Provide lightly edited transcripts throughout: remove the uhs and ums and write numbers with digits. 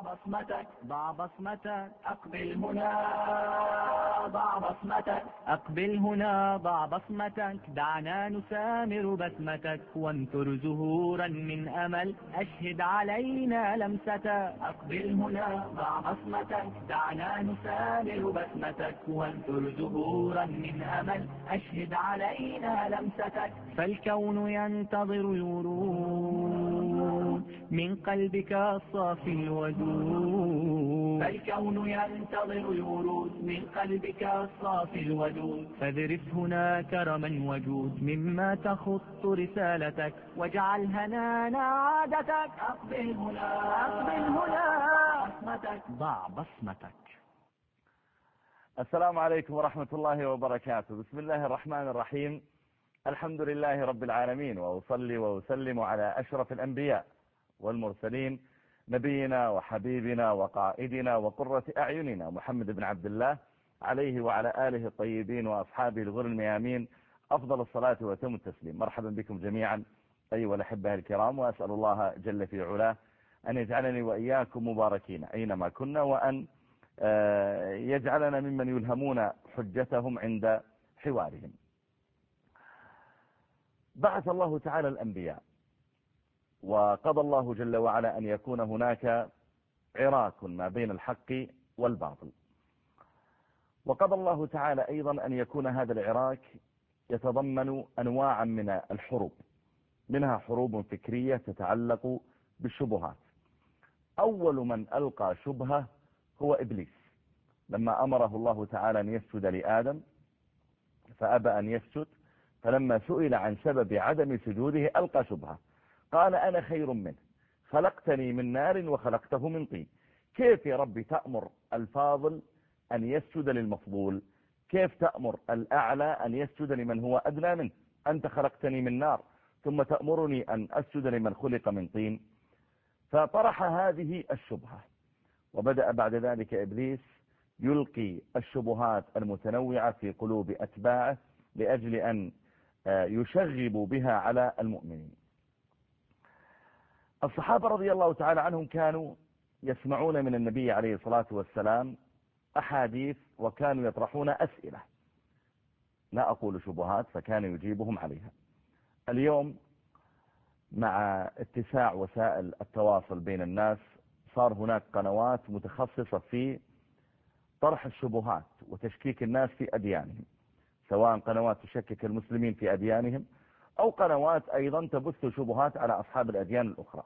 بصمتك ضع بصمتك أقبل هنا ضع بصمتك أقبل هنا ضع بصمتك دعنا نسامر بسمتك وانثر زهورا من أمل أشهد علينا لمستك أقبل هنا ضع بصمتك دعنا نسامر بسمتك وانثر زهورا من أمل أشهد علينا لمستك فالكون ينتظر الورود من قلبك الصافي الودود فالكون ينتظر الورود من قلبك الصافي الودود فاذرف هنا كرما وجود مما تخط رسالتك واجعل هنانا عادتك أقبل هنا بصمتك ضع بصمتك. السلام عليكم ورحمة الله وبركاته. بسم الله الرحمن الرحيم. الحمد لله رب العالمين، وأصلي وأسلم على أشرف الأنبياء والمرسلين نبينا وحبيبنا وقائدنا وقرة أعيننا محمد بن عبد الله عليه وعلى آله الطيبين وأصحابه الغر الميامين أفضل الصلاة وأتم التسليم. مرحبا بكم جميعا أيها الأحبة الكرام، وأسأل الله جل في علاه أن يجعلني وإياكم مباركين أينما كنا، وأن يجعلنا ممن يلهمون حجتهم عند حوارهم. بعث الله تعالى الأنبياء، وقضى الله جل وعلا أن يكون هناك عراك ما بين الحق والباطل، وقضى الله تعالى أيضا أن يكون هذا العراك يتضمن أنواعا من الحروب، منها حروب فكرية تتعلق بالشبهات. أول من ألقى شبهة هو إبليس، لما أمره الله تعالى أن يسجد لآدم فأبى أن يسجد، فلما سئل عن سبب عدم سجوده ألقى شبهة، قال أنا خير منه، خلقتني من نار وخلقته من طين. كيف يا ربي تأمر الفاضل أن يسجد للمفضول؟ كيف تأمر الأعلى أن يسجد لمن هو أدنى منه؟ أنت خلقتني من نار ثم تأمرني أن أسجد لمن خلق من طين. فطرح هذه الشبهة، وبدأ بعد ذلك إبليس يلقي الشبهات المتنوعة في قلوب أتباعه لأجل أن يشغبوا بها على المؤمنين. الصحابة رضي الله تعالى عنهم كانوا يسمعون من النبي عليه الصلاة والسلام أحاديث، وكانوا يطرحون أسئلة، لا أقول شبهات، فكان يجيبهم عليها. اليوم مع اتساع وسائل التواصل بين الناس صار هناك قنوات متخصصة في طرح الشبهات وتشكيك الناس في أديانهم، سواء قنوات تشكك المسلمين في أديانهم أو قنوات أيضا تبث شبهات على أصحاب الأديان الأخرى.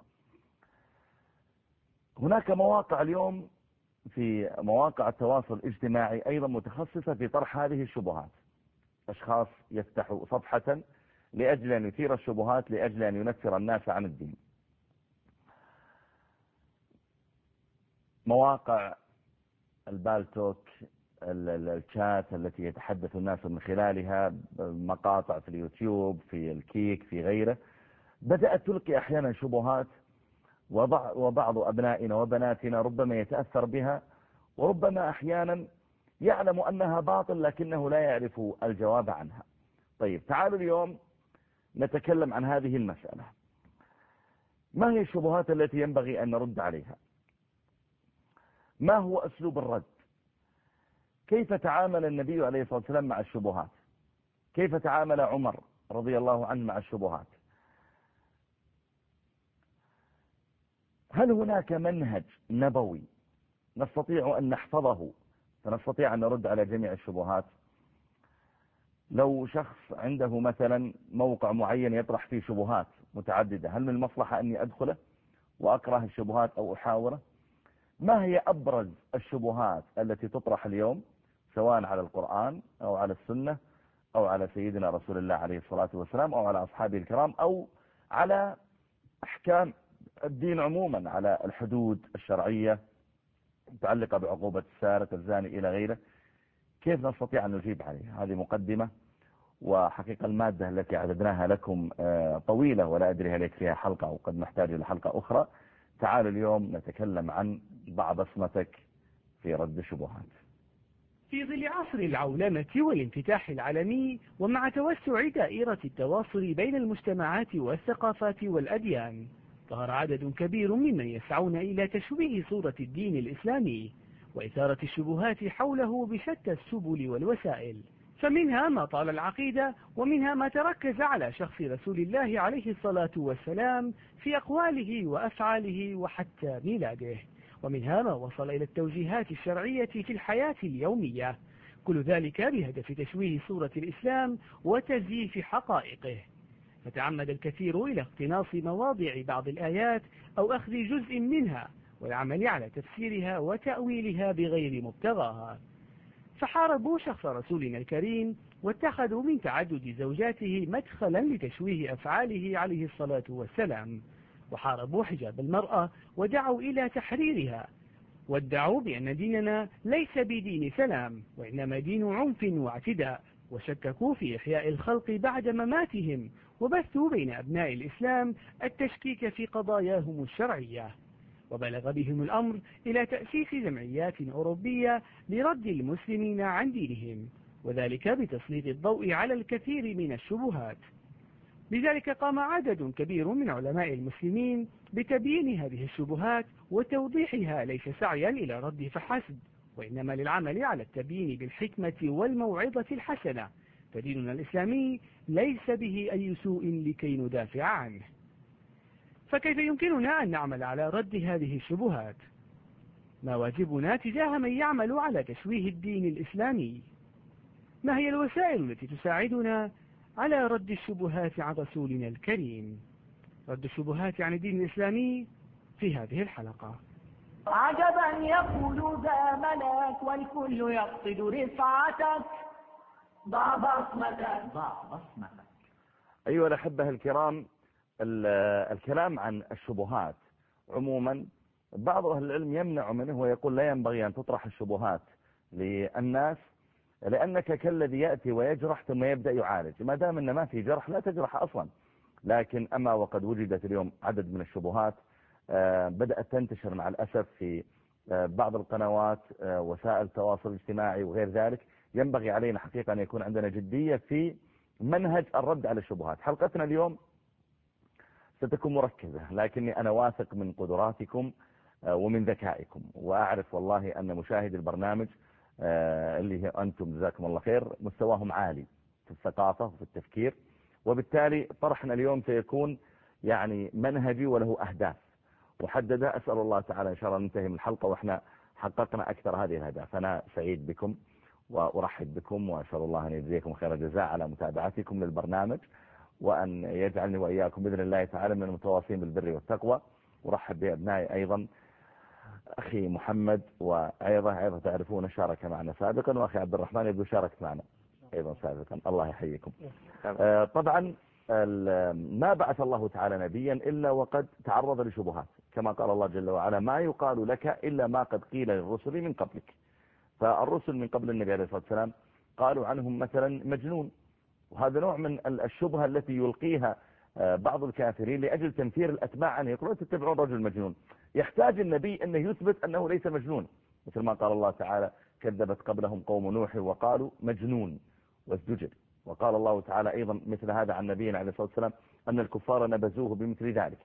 هناك مواقع اليوم في مواقع التواصل الاجتماعي أيضا متخصصة في طرح هذه الشبهات، أشخاص يفتحوا صفحة لأجل أن يثير الشبهات، لأجل أن ينفر الناس عن الدين. مواقع البالتوك، الشات التي يتحدث الناس من خلالها، مقاطع في اليوتيوب، في الكيك، في غيره، بدأت تلقي أحيانا شبهات، وبعض أبنائنا وبناتنا ربما يتأثر بها، وربما أحيانا يعلم أنها باطل لكنه لا يعرف الجواب عنها. طيب تعالوا اليوم نتكلم عن هذه المسألة. ما هي الشبهات التي ينبغي أن نرد عليها؟ ما هو أسلوب الرد؟ كيف تعامل النبي عليه الصلاة والسلام مع الشبهات؟ كيف تعامل عمر رضي الله عنه مع الشبهات؟ هل هناك منهج نبوي نستطيع أن نحفظه فنستطيع أن نرد على جميع الشبهات؟ لو شخص عنده مثلا موقع معين يطرح فيه شبهات متعددة، هل من المصلحة أني أدخله وأكره الشبهات أو أحاوره؟ ما هي أبرز الشبهات التي تطرح اليوم سواء على القرآن أو على السنة أو على سيدنا رسول الله عليه الصلاة والسلام أو على أصحابه الكرام أو على أحكام الدين عموما، على الحدود الشرعية متعلقة بعقوبة السارق الزاني إلى غيره؟ كيف نستطيع أن نجيب عليها؟ هذه مقدمة، وحقيقة المادة التي أعددناها لكم طويلة ولا أدري هل يكفيها حلقة أو قد نحتاج إلى حلقة أخرى. تعالوا اليوم نتكلم عن ضع بصمتك في رد الشبهات. في ظل عصر العولمة والانفتاح العالمي، ومع توسع دائرة التواصل بين المجتمعات والثقافات والأديان، ظهر عدد كبير ممن يسعون إلى تشويه صورة الدين الإسلامي وإثارة الشبهات حوله بشتى السبل والوسائل، فمنها ما طال العقيدة، ومنها ما تركز على شخص رسول الله عليه الصلاة والسلام في أقواله وأفعاله وحتى ميلاده، ومنها ما وصل إلى التوجيهات الشرعية في الحياة اليومية، كل ذلك بهدف تشويه صورة الإسلام وتزييف حقائقه. فتعمد الكثير إلى اقتناص مواضع بعض الآيات أو أخذ جزء منها والعمل على تفسيرها وتأويلها بغير مبتغاها، فحاربوا شخص رسولنا الكريم واتخذوا من تعدد زوجاته مدخلا لتشويه أفعاله عليه الصلاة والسلام، وحاربوا حجاب المرأة ودعوا إلى تحريرها، وادعوا بأن ديننا ليس بدين سلام وإنما دين عنف واعتداء، وشككوا في إحياء الخلق بعد مماتهم، وبثوا بين أبناء الإسلام التشكيك في قضاياهم الشرعية، وبلغ بهم الأمر إلى تأسيس جمعيات أوروبية لرد المسلمين عن دينهم، وذلك بتسليط الضوء على الكثير من الشبهات. لذلك قام عدد كبير من علماء المسلمين بتبيين هذه الشبهات وتوضيحها، ليس سعيا إلى رد فحسب، وإنما للعمل على التبيين بالحكمة والموعظة الحسنة، فديننا الإسلامي ليس به أي سوء لكي ندافع عنه. فكيف يمكننا أن نعمل على رد هذه الشبهات؟ ما واجبنا تجاه من يعمل على تشويه الدين الإسلامي؟ ما هي الوسائل التي تساعدنا على رد الشبهات عن رسولنا الكريم؟ رد الشبهات عن الدين الإسلامي في هذه الحلقة. عجبا يقول ذا ملاك والكل يقصد رفعتك، ضع بصمتك ضع بصمتك. أيها الأحبة الكرام، الكلام عن الشبهات عموما بعض أهل العلم يمنع منه ويقول لا ينبغي أن تطرح الشبهات للناس، لأنك كالذي يأتي ويجرح ثم يبدأ يعالج، ما دام أن ما في جرح لا تجرح أصلا. لكن أما وقد وجدت اليوم عدد من الشبهات بدأت تنتشر مع الأسف في بعض القنوات وسائل التواصل الاجتماعي وغير ذلك، ينبغي علينا حقيقة أن يكون عندنا جدية في منهج الرد على الشبهات. حلقتنا اليوم ستكون مركزة، لكني أنا واثق من قدراتكم ومن ذكائكم، وأعرف والله أن مشاهدي البرنامج اللي هي أنتم جزاكم الله خير مستواهم عالي في الثقافة وفي التفكير، وبالتالي طرحنا اليوم سيكون يعني منهجي وله أهداف محددة. أسأل الله تعالى إن شاء الله ننتهي من الحلقة وإحنا حققنا أكثر هذه الأهداف. أنا سعيد بكم وأرحب بكم، وأسأل الله أن يجزيكم خير الجزاء على متابعتكم للبرنامج، وأن يجعلني وإياكم بإذن الله تعالى من المتواصلين بالبر والتقوى. ورحب بأبنائي أيضا، أخي محمد وعيضة تعرفون شارك معنا سابقا، وأخي عبد الرحمن يبدو شاركت معنا أيضا سابقا، الله يحييكم. طبعا ما بعث الله تعالى نبيا إلا وقد تعرض لشبهات، كما قال الله جل وعلا ما يقال لك إلا ما قد قيل للرسل من قبلك. فالرسل من قبل النبي عليه الصلاة والسلام قالوا عنهم مثلا مجنون، وهذا نوع من الشبهة التي يلقيها بعض الكافرين لأجل تنفير الأتباع عنه، يقولون تتبعون رجل مجنون. يحتاج النبي أنه يثبت أنه ليس مجنون، مثل ما قال الله تعالى كذبت قبلهم قوم نوح وقالوا مجنون وازدجر. وقال الله تعالى أيضا مثل هذا عن نبينا عليه الصلاة والسلام أن الكفار نبذوه بمثل ذلك.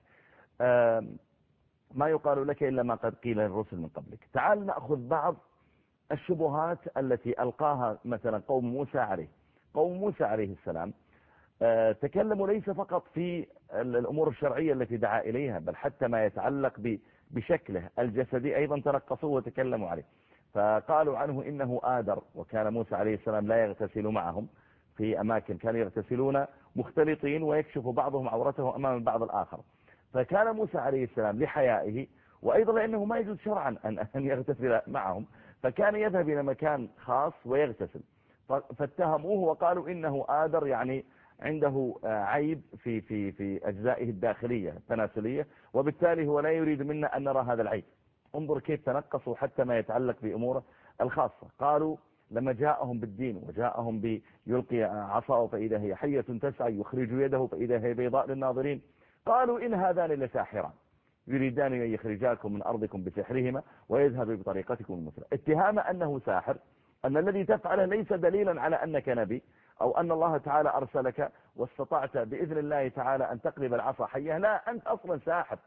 ما يقال لك إلا ما قد قيل للرسل من قبلك. تعال نأخذ بعض الشبهات التي ألقاها مثلا قوم موسى عليه السلام. تكلموا ليس فقط في الأمور الشرعية التي دعا إليها، بل حتى ما يتعلق بشكله الجسدي أيضا تنقصوه وتكلموا عليه. فقالوا عنه إنه آدر، وكان موسى عليه السلام لا يغتسل معهم في أماكن، كانوا يغتسلون مختلطين ويكشف بعضهم عورته أمام بعض الآخر. فكان موسى عليه السلام لحيائه وأيضا لأنه ما يجوز شرعا أن يغتسل معهم، فكان يذهب إلى مكان خاص ويغتسل. فاتهموه وقالوا إنه آدر، يعني عنده عيب في أجزائه الداخلية التناسلية، وبالتالي هو لا يريد منا أن نرى هذا العيب. انظر كيف تنقصوا حتى ما يتعلق بأموره الخاصة. قالوا لما جاءهم بالدين وجاءهم بيلقي عصاه فإذا هي حية تسعى، يخرج يده فإذا هي بيضاء للناظرين، قالوا إن هذان لساحران يريدان أن يخرجاكم من أرضكم بسحرهما ويذهب بطريقتكم المثلى. اتهام أنه ساحر، أن الذي تفعله ليس دليلا على أنك نبي أو أن الله تعالى أرسلك واستطعت بإذن الله تعالى أن تقلب العصا حية، لا، أنت أصلا ساحر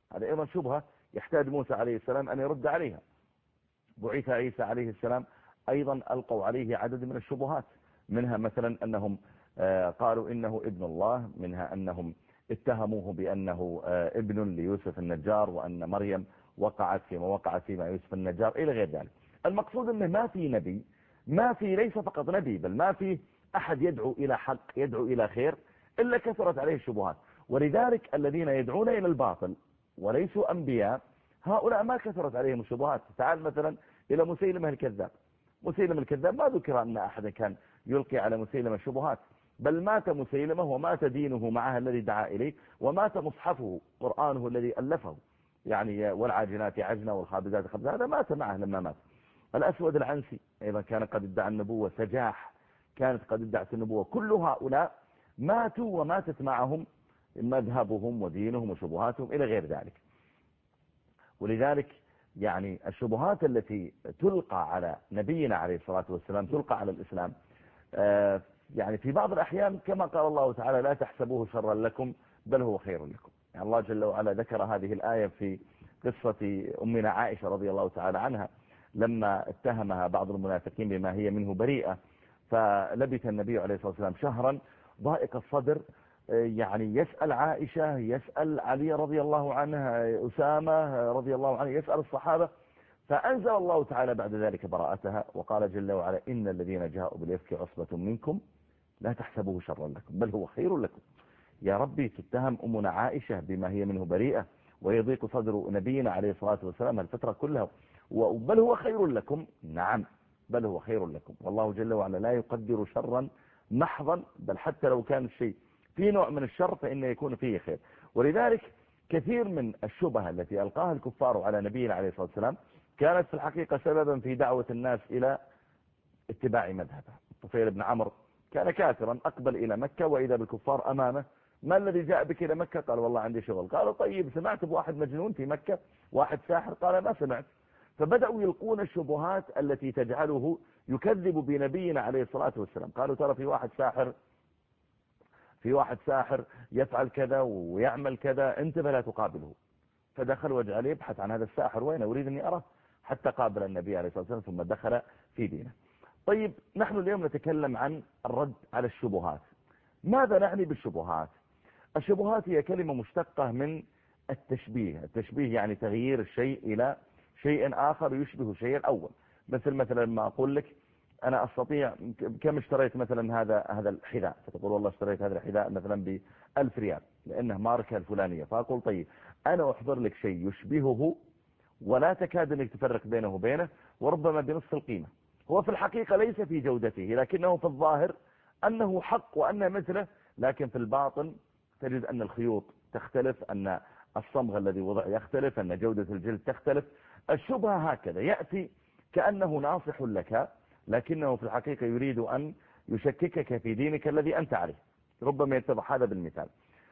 هذا أيضا شبهة يحتاج موسى عليه السلام أن يرد عليها. بعث عيسى عليه السلام أيضا ألقوا عليه عدد من الشبهات، منها مثلا أنهم قالوا إنه ابن الله، منها أنهم اتهموه بأنه ابن ليوسف النجار، وأن مريم وقعت فيما وقعت فيما يوسف النجار إلى غير ذلك. المقصود أنه ما في نبي، ما في ليس فقط نبي، بل ما في أحد يدعو إلى حق، يدعو إلى خير، إلا كثرت عليه الشبهات. ولذلك الذين يدعون إلى الباطل وليسوا أنبياء، هؤلاء ما كثرت عليهم الشبهات. تعال مثلا إلى مسيلمة الكذاب. مسيلمة الكذاب ما ذكر أن أحد كان يلقي على مسيلمة الشبهات، بل مات مسيلمة ومات دينه معه الذي دعا إليه، ومات مصحفه قرآنه الذي ألفه، يعني والعاجنات عجنا والخابزات خبزا، هذا مات معه لما مات. الأسود العنسي أيضا كان قد ادعى النبوة، سجاح كانت قد ادعت النبوة. كل هؤلاء ماتوا وماتت معهم مذهبهم ودينهم وشبهاتهم إلى غير ذلك. ولذلك يعني الشبهات التي تلقى على نبينا عليه الصلاة والسلام تلقى على الإسلام، يعني في بعض الأحيان كما قال الله تعالى لا تحسبوه شرا لكم بل هو خير لكم. يعني الله جل وعلا ذكر هذه الآية في قصة أمنا عائشة رضي الله تعالى عنها، لما اتهمها بعض المنافقين بما هي منه بريئة، فلبث النبي عليه الصلاة والسلام شهرا ضائق الصدر، يعني يسأل عائشة، يسأل علي رضي الله عنه، أسامة رضي الله عنه، يسأل الصحابة، فأنزل الله تعالى بعد ذلك براءتها، وقال جل وعلا إن الذين جاءوا بالإفك عصبة منكم لا تحسبوه شرا لكم بل هو خير لكم. يا ربي تتهم أمنا عائشة بما هي منه بريئة، ويضيق صدر نبينا عليه الصلاة والسلام الفترة كلها، بل هو خير لكم. نعم بل هو خير لكم، والله جل وعلا لا يقدر شرا محضا، بل حتى لو كان الشيء في نوع من الشر فإنه يكون فيه خير. ولذلك كثير من الشبهة التي ألقاها الكفار على نبينا عليه الصلاة والسلام كانت في الحقيقة سببا في دعوة الناس إلى اتباع مذهبه. طفيل بن عمرو كان كافرا، أقبل إلى مكة وإذا بالكفار أمامه. ما الذي جاء بك إلى مكة؟ قال والله عندي شغل. قالوا طيب سمعت بواحد مجنون في مكة، واحد ساحر؟ قال ما سمعت. فبدأوا يلقون الشبهات التي تجعله يكذب بنبينا عليه الصلاة والسلام. قالوا ترى في واحد ساحر يفعل كذا ويعمل كذا، انتبه لا تقابله. فدخل وجعل يبحث عن هذا الساحر، وين أريد أني أراه، حتى قابل النبي عليه الصلاة والسلام ثم دخل في دينه. طيب نحن اليوم نتكلم عن الرد على الشبهات. ماذا نعني بالشبهات؟ الشبهات هي كلمة مشتقة من التشبيه. التشبيه يعني تغيير الشيء إلى شيء آخر يشبه الشيء الأول. مثلا ما أقول لك أنا أستطيع، كم اشتريت مثلا هذا الحذاء، فتقول والله اشتريت هذا الحذاء مثلا ب1000 ريال لأنه ماركة الفلانية. فأقول طيب أنا أحضر لك شيء يشبهه ولا تكاد أنك تفرق بينه وبينه، وربما بنصف القيمة. هو في الحقيقة ليس في جودته، لكنه في الظاهر أنه حق وأنه مثله، لكن في الباطن تجد أن الخيوط تختلف، أن الصمغ الذي وضع يختلف، أن جودة الجلد تختلف. الشبهة هكذا يأتي كأنه ناصح لك، لكنه في الحقيقة يريد أن يشككك في دينك الذي أنت عليه. ربما يتضح هذا بالمثال.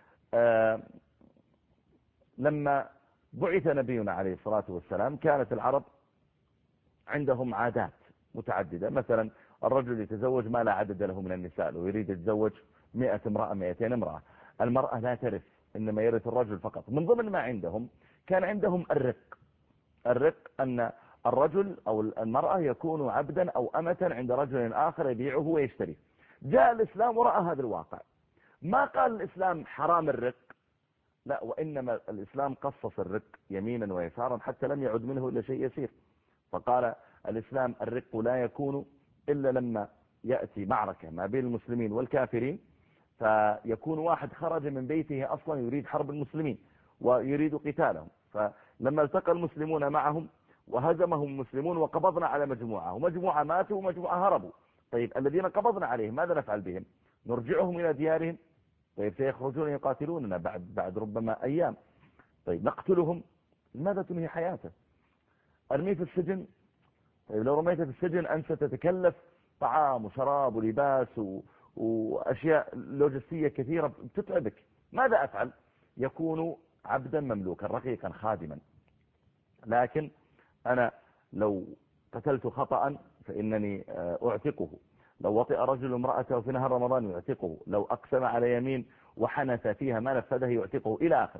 لما بعث نبينا عليه الصلاة والسلام كانت العرب عندهم عادات متعددة. مثلا الرجل يتزوج ما لا عدد له من النساء، لو يريد يتزوج 100 امرأة 200 امرأة. المرأة لا ترث، إنما يرث الرجل فقط. من ضمن ما عندهم كان عندهم الرق أن الرجل أو المرأة يكون عبدا أو أمة عند رجل آخر يبيعه ويشتريه. جاء الإسلام ورأى هذا الواقع. ما قال الإسلام حرام الرق، لا، وإنما الإسلام قصص الرق يمينا ويسارا حتى لم يعد منه إلا شيء يسير. فقال الإسلام الرق لا يكون إلا لما يأتي معركة ما بين المسلمين والكافرين، فيكون واحد خرج من بيته أصلا يريد حرب المسلمين ويريد قتالهم، فلما التقى المسلمون معهم وهزمهم المسلمون وقبضنا على مجموعة، ومجموعة ماتوا ومجموعة هربوا. طيب الذين قبضنا عليهم ماذا نفعل بهم؟ نرجعهم إلى ديارهم؟ طيب سيخرجون يقاتلوننا بعد ربما أيام. طيب نقتلهم؟ ماذا تنهي حياته؟ أرميه في السجن؟ طيب لو رميته في السجن أنت تتكلف طعام وشراب ولباس وأشياء لوجستية كثيرة تتعبك. ماذا أفعل؟ يكون عبدا مملوكا رقيقا خادما. لكن أنا لو قتلت خطأ فإنني أعتقه، لو وطئ رجل امرأته في نهار رمضان يعتقه، لو أقسم على يمين وحنث فيها ما نفذه يعتقه إلى آخره.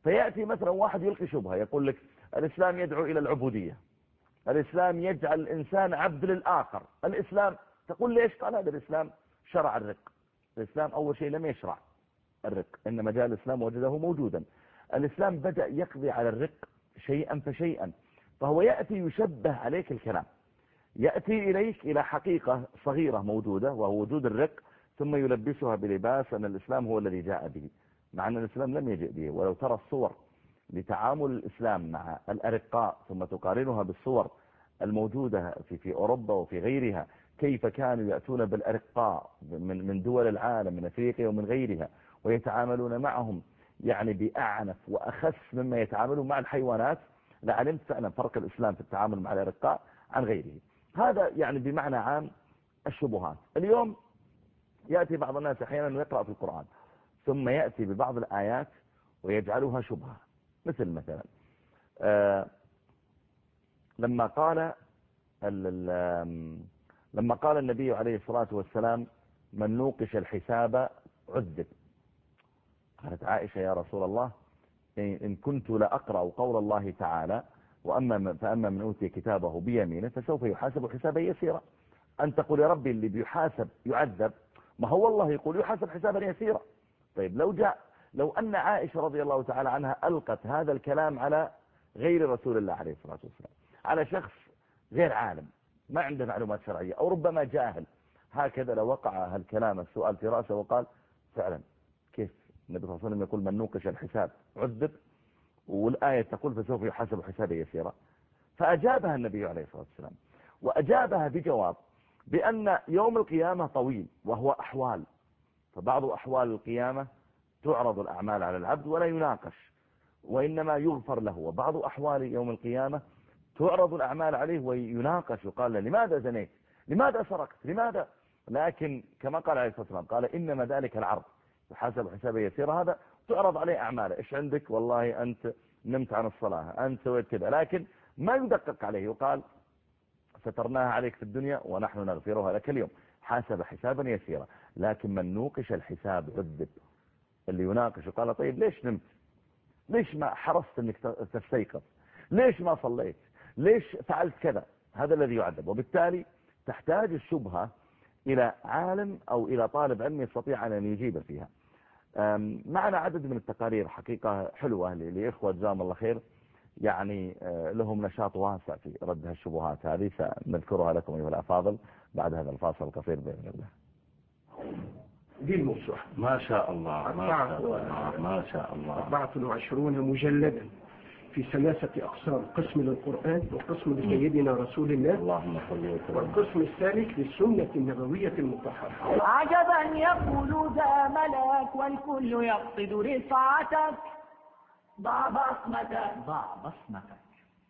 فيأتي مثلا واحد يلقي شبهة يقول لك الإسلام يدعو إلى العبودية، الإسلام يجعل الإنسان عبد للآخر، الإسلام تقول ليش؟ قال هذا الإسلام شرع الرق. الإسلام أول شيء لم يشرع الرق، إنما جاء الإسلام وجده موجودا. الإسلام بدأ يقضي على الرق شيئا فشيئا، فهو يأتي يشبه عليك الكلام، يأتي إليك إلى حقيقة صغيرة موجودة وهو وجود الرق، ثم يلبسها بلباس أن الإسلام هو الذي جاء به، مع أن الإسلام لم يجئ به. ولو ترى الصور لتعامل الإسلام مع الأرقاء ثم تقارنها بالصور الموجودة في أوروبا وفي غيرها، كيف كانوا يأتون بالأرقاء من دول العالم، من أفريقيا ومن غيرها، ويتعاملون معهم يعني بأعنف وأخس مما يتعاملون مع الحيوانات، لعلمت فعلا فرق الإسلام في التعامل مع الأرقاء عن غيره. هذا يعني بمعنى عام الشبهات. اليوم يأتي بعض الناس أحيانا ويقرأ في القرآن ثم يأتي ببعض الآيات ويجعلها شبهة، مثلا لما قال النبي عليه الصلاة والسلام من نوقش الحساب عذب، قالت عائشة يا رسول الله إن كنت لأقرأ قول الله تعالى فأما من أوتي كتابه بيمينه فسوف يحاسب حسابا يسيرا، أن تقول يا ربي اللي بيحاسب يعذب، ما هو الله يقول يحاسب حسابا يسيرا. طيب لو أن عائشة رضي الله تعالى عنها ألقت هذا الكلام على غير رسول الله عليه الصلاة والسلام، على شخص غير عالم ما عنده معلومات شرعية أو ربما جاهل، هكذا لو وقع هالكلام السؤال في رأسه وقال فعلا كيف النبي صلى الله عليه وسلم يقول من نوقش الحساب عذب، والآية تقول فسوف يحاسب حسابا يسيرا؟ فأجابها النبي عليه الصلاة والسلام، وأجابها بجواب بأن يوم القيامة طويل وهو أحوال، فبعض أحوال القيامة تعرض الأعمال على العبد ولا يناقش وإنما يغفر له، وبعض أحوال يوم القيامة تعرض الأعمال عليه ويناقش، يقال له لماذا زنيت، لماذا سرقت، لماذا، لكن كما قال عليه الصلاة والسلام قال إنما ذلك العرض يحاسب حسابا يسيرا، هذا تعرض عليه أعماله، إيش عندك، والله أنت نمت عن الصلاة، أنت سويت كذا، لكن ما يدقق عليه، يقال سترناها عليك في الدنيا ونحن نغفرها لك اليوم، حاسب حسابا يسيرا. لكن من نوقش الحساب عذب، اللي يناقش قال طيب ليش نمت، ليش ما حرصت انك تستيقظ، ليش ما صليت، ليش فعلت كذا، هذا الذي يعذب. وبالتالي تحتاج الشبهة إلى عالم أو إلى طالب علم يستطيع أن يجيب فيها. معنا عدد من التقارير حقيقة حلوة لإخوة جزاهم الله خير، يعني لهم نشاط واسع في رد هالشبهات هذه، سنذكرها لكم أيها الأفاضل بعد هذا الفاصل القصير بإذن الله. دي الموسوعة ما شاء الله ما شاء الله 24 مجلدا في 3 أقسام، قسم للقرآن وقسم لسيدنا رسول الله اللهم صل وسلم، والقسم الثالث للسنة النبوية المطهرة. عجبا يقول ذا ملاك والكل يقصد رفعتك، ضع بصمتك ضع بصمتك،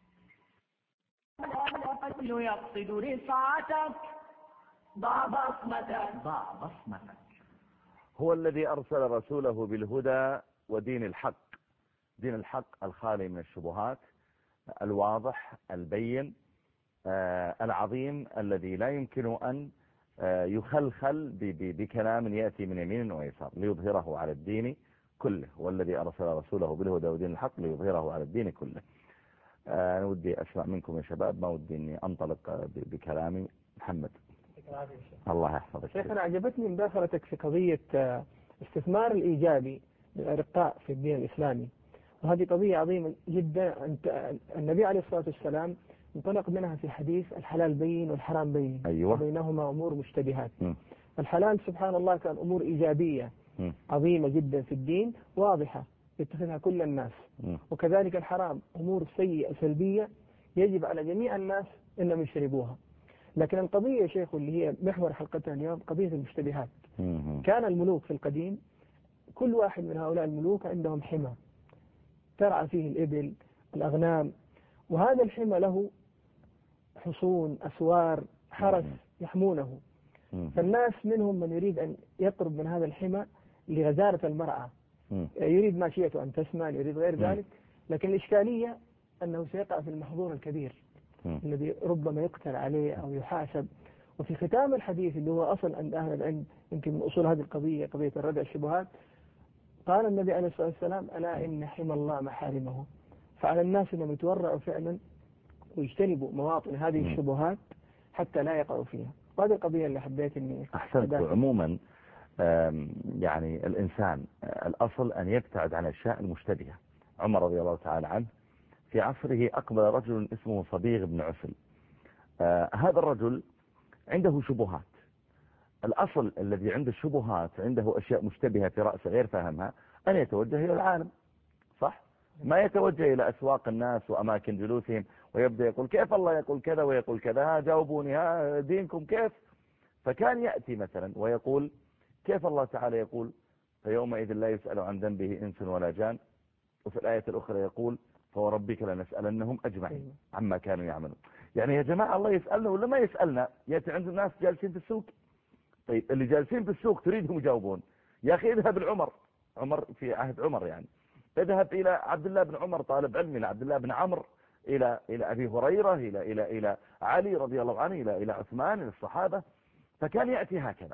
الكل يقصد رفعتك، ضع بصمتك ضع بصمتك. هو الذي أرسل رسوله بالهدى ودين الحق، دين الحق الخالي من الشبهات، الواضح البين العظيم، الذي لا يمكن أن يخلخل بكلام يأتي من يمين ويسار، ليظهره على الدين كله. والذي أرسل رسوله بالهدى ودين الحق ليظهره على الدين كله. أنا ودي أسمع منكم يا شباب، ما ودي أني أنطلق بكلامي. محمد الله يحفظك. شيخنا عجبتني مداخلتك في قضية استثمار الإيجابي للأرقاء في الدين الإسلامي، وهذه قضية عظيمة جدا. النبي عليه الصلاة والسلام انطلق منها في حديث الحلال بين والحرام بين، أيوة. وبينهما أمور مشتبهات. الحلال سبحان الله كان أمور إيجابية عظيمة جدا في الدين، واضحة يتخذها كل الناس. وكذلك الحرام أمور سيئة سلبية يجب على جميع الناس أنهم يشربوها. لكن القضية يا شيخ اللي هي محور حلقتنا اليوم قضية المشتبهات. كان الملوك في القديم كل واحد من هؤلاء الملوك عندهم حمى ترعى فيه الإبل الأغنام، وهذا الحمى له حصون أسوار حرس يحمونه. فالناس منهم من يريد أن يقرب من هذا الحمى لغزارة المرأة، يريد ماشيته أن تسمن، يريد غير ذلك. لكن الإشكالية أنه سيقع في المحظور الكبير الذي ربما يقتل عليه أو يحاسب. وفي ختام الحديث اللي هو أصل عند أهل العلم يمكن من أصول هذه القضية، قضية الردع الشبهات، قال النبي عليه الصلاة والسلام ألا إن حمى الله محارمه. فعلى الناس أنهم يتورعوا فعلا ويجتنبوا مواطن هذه الشبهات حتى لا يقعوا فيها. وهذه القضية اللي حبيت أني أحسنت. عموما يعني الإنسان الأصل أن يبتعد عن الأشياء المشتبهة. عمر رضي الله تعالى عنه في عصره أقبل رجل اسمه صبيغ بن عسل. هذا الرجل عنده شبهات. الأصل الذي عنده الشبهات عنده أشياء مشتبهة في رأسه غير فاهمها أن يتوجه إلى العالم، صح؟ ما يتوجه إلى أسواق الناس وأماكن جلوسهم ويبدأ يقول كيف الله يقول كذا ويقول كذا، ها جاوبوني، ها دينكم كيف. فكان يأتي مثلا ويقول كيف الله تعالى يقول فيومئذ لا يسأل عن ذنبه إنس ولا جان، وفي الآية الأخرى يقول فوربك لنسألنهم أجمعين عما كانوا يعملون. يعني يا جماعة الله يسألنا ولا ما يسألنا؟ يأتي عند الناس جالسين في السوق، طيب اللي جالسين في السوق تريدهم يجاوبون. يا أخي اذهب عمر في عهد عمر، يعني اذهب إلى عبد الله بن عمر طالب علم، إلى عبد الله بن عمرو، إلى أبي هريرة، إلى علي رضي الله عنه، إلى عثمان، إلى الصحابة. فكان يأتي هكذا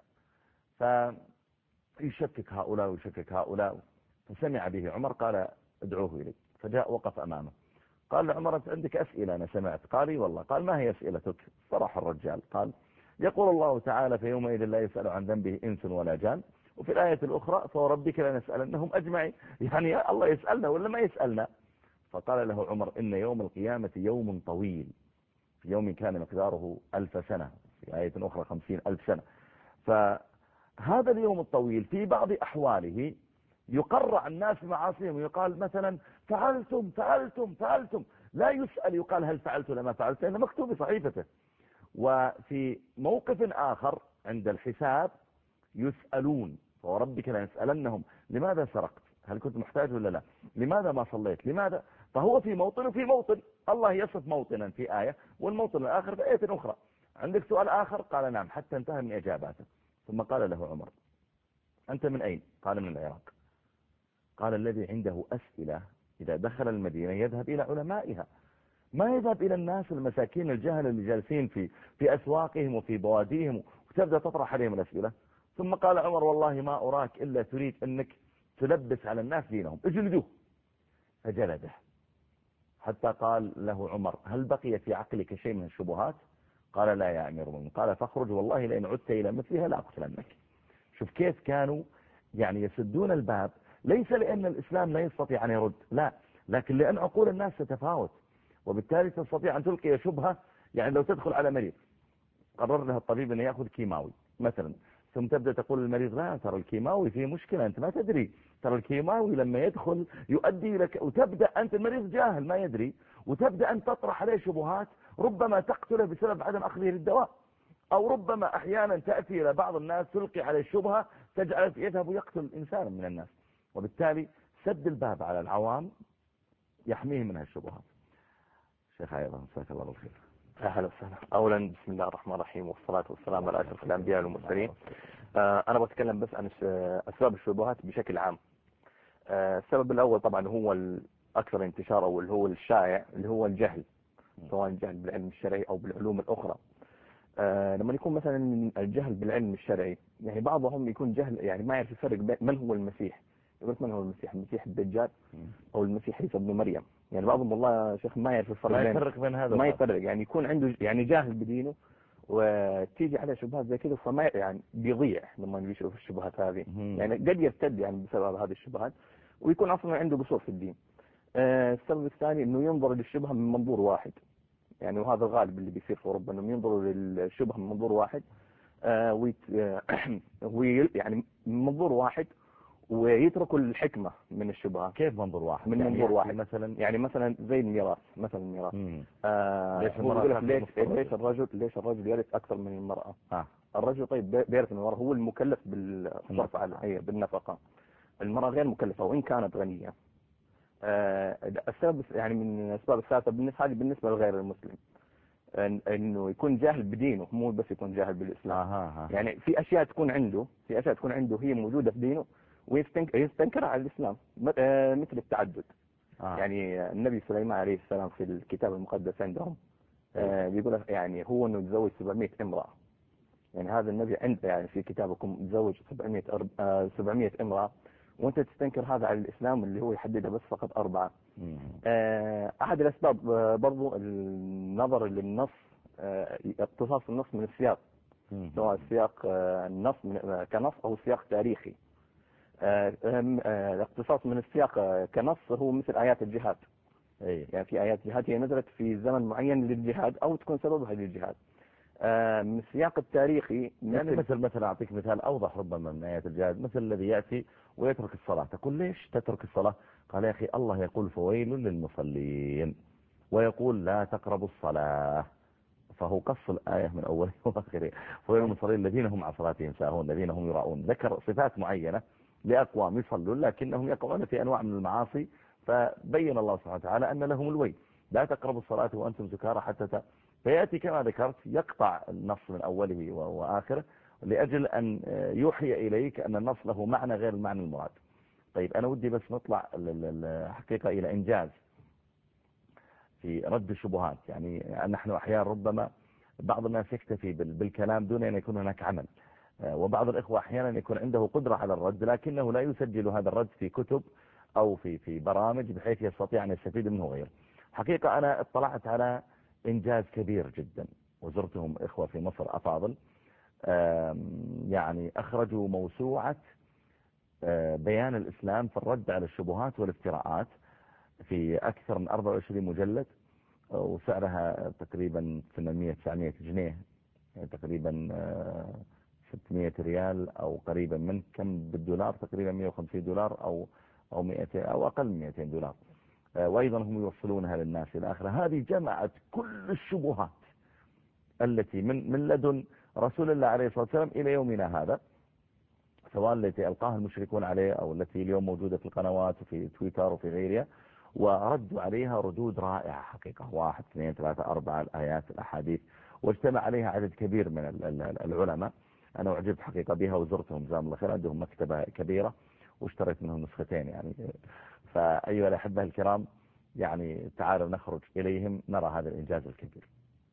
فيشكك هؤلاء ويشكك هؤلاء. فسمع به عمر قال ادعوه إلي، فجاء وقف أمامه قال لعمر أنت عندك أسئلة أنا سمعت. قال لي والله. قال ما هي أسئلتك؟ صراحة الرجال قال يقول الله تعالى في يومئذ لا يسأل عن ذنبه إنس ولا جان، وفي الآية الأخرى فوربك لنسألنهم أجمعين. يعني الله يسألنا ولا ما يسألنا؟ فقال له عمر إن يوم القيامة يوم طويل، في يوم كان مقداره 1000 سنة، في آية أخرى 50,000 سنة. فهذا اليوم الطويل في بعض أحواله يقرع الناس معاصيهم ويقال مثلا فعلتم فعلتم فعلتم، لا يسأل يقال هل فعلت ولا ما فعلت لأنه مكتوب بصحيفته. وفي موقف آخر عند الحساب يسألون فوربك لنسألنهم لماذا سرقت، هل كنت محتاج ولا لا، لماذا ما صليت، لماذا. فهو في موطن وفي موطن، الله يصف موطنا في آية والموطن الآخر في آية أخرى. عندك سؤال آخر؟ قال نعم، حتى انتهى من إجاباته. ثم قال له عمر أنت من أين؟ قال من العراق. قال الذي عنده أسئلة إذا دخل المدينة يذهب إلى علمائها، ما يذهب إلى الناس المساكين الجهل اللي جالسين في أسواقهم وفي بواديهم وتبدأ تطرح عليهم الأسئلة. ثم قال عمر والله ما أراك إلا تريد أنك تلبس على الناس دينهم، اجلدوه. فجلده حتى قال له عمر هل بقي في عقلك شيء من الشبهات؟ قال لا يا أمير المؤمنين. قال فاخرج والله لئن عدت إلى مثلها لا أقتلنك. شوف كيف كانوا يعني يسدون الباب، ليس لأن الإسلام لا يستطيع أن يرد، لا، لكن لأن عقول الناس تتفاوت، وبالتالي تستطيع أن تلقي شبهة. يعني لو تدخل على مريض قرر له الطبيب أن يأخذ كيماوي مثلا، ثم تبدأ تقول للمريض لا ترى الكيماوي فيه مشكلة أنت ما تدري، ترى الكيماوي لما يدخل يؤدي لك، وتبدأ أنت المريض جاهل ما يدري، وتبدأ أن تطرح عليه شبهات ربما تقتله بسبب عدم أخذه للدواء، أو ربما أحيانا تأتي إلى بعض الناس تلقي عليه الشبهة تجعل يذهب ويقتل إنسانا من الناس. وبالتالي سد الباب على العوام يحميه من هالشبهات. شيخ أيضا مساك الله بالخير. أهلا وسهلا. أولا بسم الله الرحمن الرحيم والصلاة والسلام على أشرف الأنبياء والمرسلين. أنا بتكلم بس عن أسباب الشبهات بشكل عام. السبب الأول طبعا هو الأكثر انتشار أو اللي هو الشائع اللي هو الجهل، سواء الجهل بالعلم الشرعي أو بالعلوم الأخرى. لما يكون مثلا الجهل بالعلم الشرعي، يعني بعضهم يكون جهل يعني ما يعرف يفرق من هو المسيح. يقول من هو المسيح؟ المسيح الدجال أو المسيح عيسى ابن مريم. يعني بعضهم والله يا شيخ ما يعرف الفرق بين هذا، ما يفرق، يعني يكون عنده يعني جاهل بدينه وتيجي عليه شبهات زي كده فما يعني بيضيع لما يشوف الشبهات هذه. يعني قد يرتد يعني بسبب هذه الشبهات ويكون اصلا عنده قصور في الدين. السبب الثاني انه ينظر للشبهه من منظور واحد، يعني وهذا الغالب اللي بيصير في اوروبا انهم ينظروا للشبهه من منظور واحد، يعني من منظور واحد ويتركوا الحكمة من الشبهة. كيف منظور واحد؟ من منظور واحد يعني مثلا زي الميراث مثلا. الميراث ليش الرجل يرث أكثر من المرأة؟ الرجل طيب بيرث من المرأة، هو المكلف بالصرف على بالنفقة، المرأة غير مكلفة وإن كانت غنية. السبب يعني من الأسباب الثالثة بالنسبة لغير المسلم انه يكون جاهل بدينه، مو بس يكون جاهل بالإسلام. يعني في أشياء تكون عنده هي موجودة في دينه ويستنكرها على الإسلام، مثل التعدد. يعني النبي سليمان عليه السلام في الكتاب المقدس عندهم بيقول يعني هو انه يتزوج 700 امرأة. يعني هذا النبي عنده يعني في كتابكم تزوج 700 امرأة، وانت تستنكر هذا على الإسلام اللي هو يحددها بس فقط 4. أحد الأسباب برضو النظر للنص، اقتصاص النص من السياق، سواء سياق النص كنص أو سياق تاريخي. الاقتصاص من السياق كنص هو مثل آيات الجهاد. يعني في آيات جهاد هي نزلت في زمن معين للجهاد أو تكون سببها للجهاد. من السياق التاريخي يعني مثل أعطيك مثال أوضح ربما من آيات الجهاد، مثل الذي يأتي ويترك الصلاة. تقول ليش تترك الصلاة؟ قال يا أخي الله يقول فويل للمصلين، ويقول لا تقربوا الصلاة، فهو قص الآية من أوله وآخره. فويل للمصلين الذين هم عن صلاتهم ساهون الذين هم يراؤون. ذكر صفات معينة لأقوام يصلون لكنهم يقعون في أنواع من المعاصي، فبين الله سبحانه وتعالى أن لهم الويل. لا تقربوا الصلاة وأنتم سكارى حتى فيأتي كما ذكرت يقطع النص من أوله وآخره لأجل أن يوحي إليك أن النص له معنى غير المعنى المراد. طيب أنا ودي بس نطلع الحقيقة إلى إنجاز في رد الشبهات. يعني نحن أحيانا ربما بعض الناس يكتفي بالكلام دون أن يكون هناك عمل، وبعض الإخوة أحيانا يكون عنده قدرة على الرد لكنه لا يسجل هذا الرد في كتب أو في برامج بحيث يستطيع أن يستفيد منه غيره. حقيقة أنا اطلعت على إنجاز كبير جدا، وزرتهم إخوة في مصر أفاضل، يعني أخرجوا موسوعة بيان الإسلام في الرد على الشبهات والافتراءات في أكثر من 24 مجلد، وسعرها تقريبا 800-900 جنيه، يعني تقريبا 600 ريال أو قريبا من كم بالدولار، تقريبا 150 دولار أو 200 أو أقل من 200 دولار. وأيضا هم يوصلونها للناس إلى آخره. هذه جمعت كل الشبهات التي من لدن رسول الله عليه الصلاة والسلام إلى يومنا هذا، سواء التي ألقاها المشركون عليه أو التي اليوم موجودة في القنوات وفي تويتر وفي غيرها، وردوا عليها ردود رائعة حقيقة. 1 2 3 4 الآيات الأحاديث، واجتمع عليها عدد كبير من العلماء. أنا أعجبت حقيقة بها وزرتهم جزاهم الله خير، عندهم مكتبة كبيرة واشتريت منهم نسختين يعني. فأيها الأحبة الكرام، يعني تعالوا نخرج إليهم نرى هذا الإنجاز الكبير.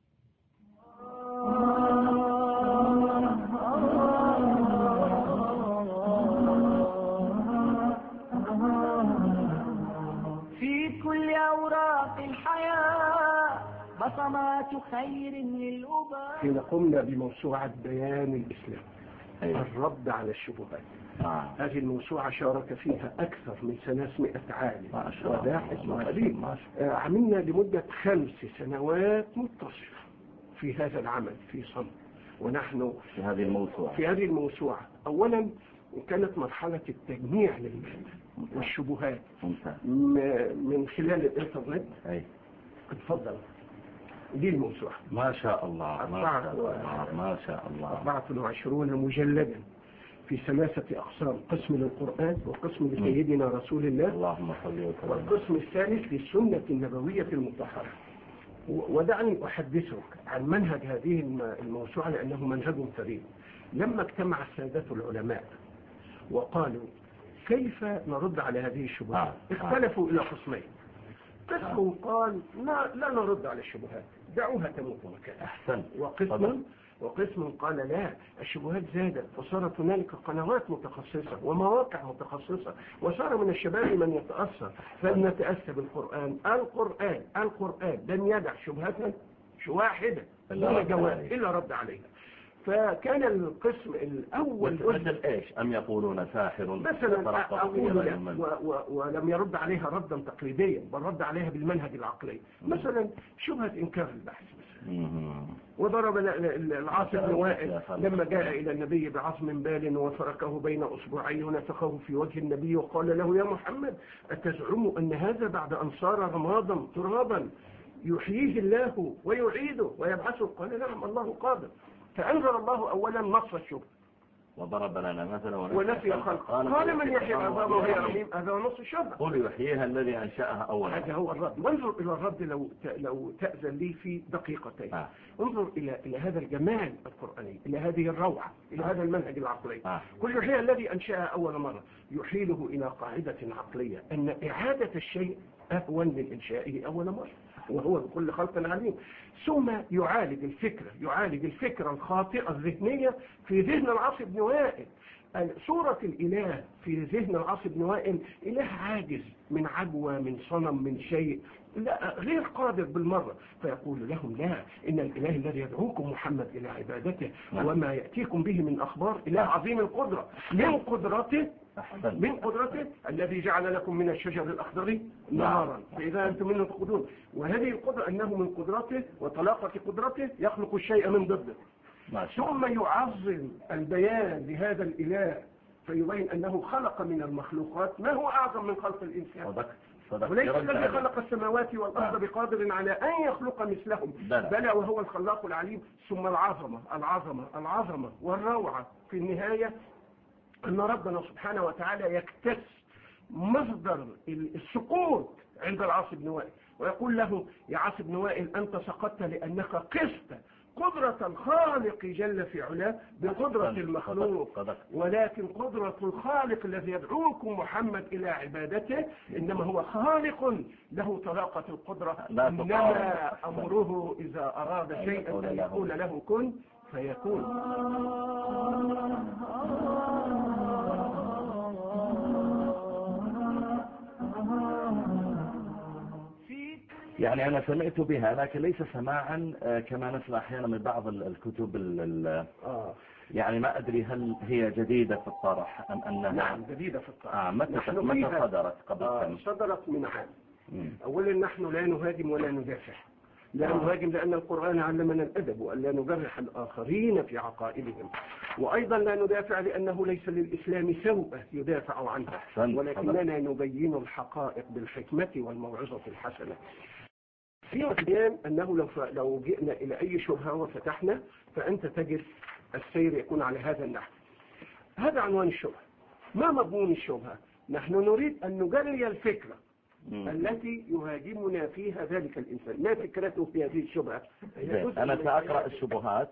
في كل أوراق الحياة بصمات خير للأباء. حين قمنا بموسوعة بيان الإسلام الرد على الشبهات، هذه الموسوعة شارك فيها أكثر من 300 عالم وباحث وخبير. عملنا لمدة 5 سنوات متصلة في هذا العمل في صمت، ونحن في هذه الموسوعة أولا كانت مرحلة التجميع للمادة والشبهات من خلال الإنترنت. اتفضل، دي الموسوعة ما شاء الله ما شاء الله 24 مجلدا في 3 أقسام: قسم للقرآن، وقسم لسيدنا رسول الله، اللهم صل وسلم، والقسم الثالث للسنة النبوية المطهرة. ودعني أحدثك عن منهج هذه الموسوعة لأنه منهج فريد. لما اجتمع السادة العلماء وقالوا كيف نرد على هذه الشبهات، اختلفوا إلى قسمين. قسم قال لا نرد على الشبهات، دعوها تموت مكانها. أحسن. وقسم قال لا، الشبهات زادت وصارت هنالك قنوات متخصصة ومواقع متخصصة، وصار من الشباب من يتأثر، فلنتأسى بالقرآن. القرآن لن يدع شبهة واحدة دون جواب إلا رد عليها. فكان القسم الأول مثل إيش؟ أم يقولون ساحر مثلا ولم يرد عليها ردا تقليديا، بل رد عليها بالمنهج العقلي. مثلا شبهة إنكار البحث، وضرب العاص بن وائل لما جاء إلى النبي بعظم بال وفركه بين أصبعيه ونفخه في وجه النبي وقال له يا محمد أتزعم أن هذا بعد أن صار رمادا ترابا يحييه الله ويعيده ويبعثه؟ قال نعم الله قادر. فأنزل الله أولا نص الشبهة وضرب لنا مثلا ونفي خلق. قال من يحيي العظام وهي رميم، هذا نص الشبهة. قل يحييها الذي أنشأها أولا. هذا هو الرد. وانظر إلى الرد لو تأذن لي في دقيقتين. انظر إلى هذا الجمال القرآني، إلى هذه الروعة، إلى هذا المنهج العقلي. قل يحييها الذي أنشأها أول مرة، يحيله إلى قاعدة عقلية أن إعادة الشيء أهون من إنشائه أول مرة، وهو بكل خلق عليم. ثم يعالج الفكرة الخاطئة الذهنية في ذهن العاص بن وائل. صورة الإله في ذهن العاص بن وائل إله عاجز من عجوة، من صنم، من شيء، لا غير قادر بالمرة. فيقول لهم لا، إن الإله الذي يدعوكم محمد إلى عبادته وما يأتيكم به من أخبار إله عظيم القدرة، من قدرته الذي جعل لكم من الشجر الأخضر نهارا فإذا أنتم منه تأخذون. وهذه القدرة أنه من قدرته وطلاقة قدرته يخلق الشيء من ضده. ثم يعظم البيان لهذا الإله فيبين أنه خلق من المخلوقات ما هو أعظم من خلق الإنسان. وليس الذي خلق السماوات والأرض بقادر على أن يخلق مثلهم، بلى وهو الخلاق العليم. ثم العظمة والروعة في النهاية أن ربنا سبحانه وتعالى يكتس مصدر السقوط عند العاص بن وائل ويقول له يا عاص بن وائل أنت سقطت لأنك قست قدرة الخالق جل في علاه بقدرة المخلوق، ولكن قدرة الخالق الذي يدعوكم محمد إلى عبادته إنما هو خالق له طلاقة القدرة، إنما أمره إذا أراد شيئا أن يقول له كن فيكون. يعني أنا سمعت بها لكن ليس سماعا كما نسمع أحيانا من بعض الكتب يعني ما أدري هل هي جديدة في الطرح أم أنها نعم جديدة في الطرح. متى صدرت قبل صدرت من عام. أولا نحن لا نهاجم ولا ندافع، لا نهاجم لأن القرآن علمنا الأدب وأن لا نجرح الآخرين في عقائدهم، وأيضا لا ندافع لأنه ليس للإسلام سوء يدافع عنها، ولكننا نبين الحقائق بالحكمة والموعظة الحسنة. في البيان أنه لو جئنا إلى أي شبهة وفتحنا فأنت تجد السير يكون على هذا النحو. هذا عنوان الشبهة. ما مضمون الشبهة؟ نحن نريد أن نجري الفكرة التي يهاجمنا فيها ذلك الإنسان. ما فكرته في هذه الشبهة؟ أنا سأقرأ الشبهات.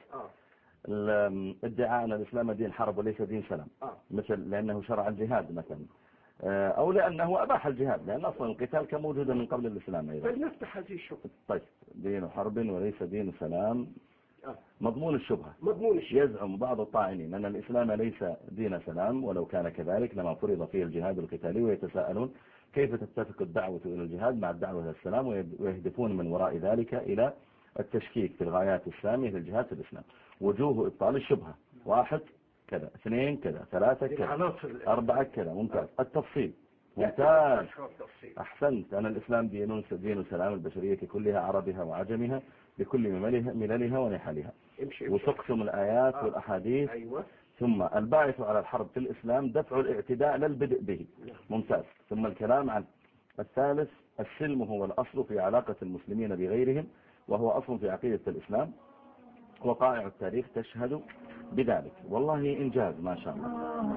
ادعاء أن الإسلام دين حرب وليس دين سلام، مثل لأنه شرع الجهاد مثلا، أو لأنه أباح الجهاد، لأن أصلا القتال كان موجودا من قبل الإسلام أيضا. فلنفتح هذه الشبهة. طيب دين حرب وليس دين سلام. مضمون الشبهة يزعم بعض الطاعنين أن الإسلام ليس دين سلام، ولو كان كذلك لما فرض فيه الجهاد القتالي، ويتساءلون كيف تتفق الدعوة إلى الجهاد مع الدعوة إلى السلام، ويهدفون من وراء ذلك إلى التشكيك في الغايات السامية للجهاد في الإسلام. وجوه إبطال الشبهة: 1 كذا، 2 كذا، 3 كذا، 4 كذا. ممتاز. التفصيل ممتاز، أحسنت. أن الإسلام دين سلام البشرية كلها، عربها وعجمها، بكل مللها ونحلها. وتقسم الآيات والأحاديث. ثم الباعث على الحرب في الإسلام دفع الاعتداء لا البدء به. ممتاز. ثم الكلام عن الثالث: السلم هو الأصل في علاقة المسلمين بغيرهم، وهو أصل في عقيدة الإسلام، وقائع التاريخ تشهد بذلك. والله إنجاز ما شاء الله.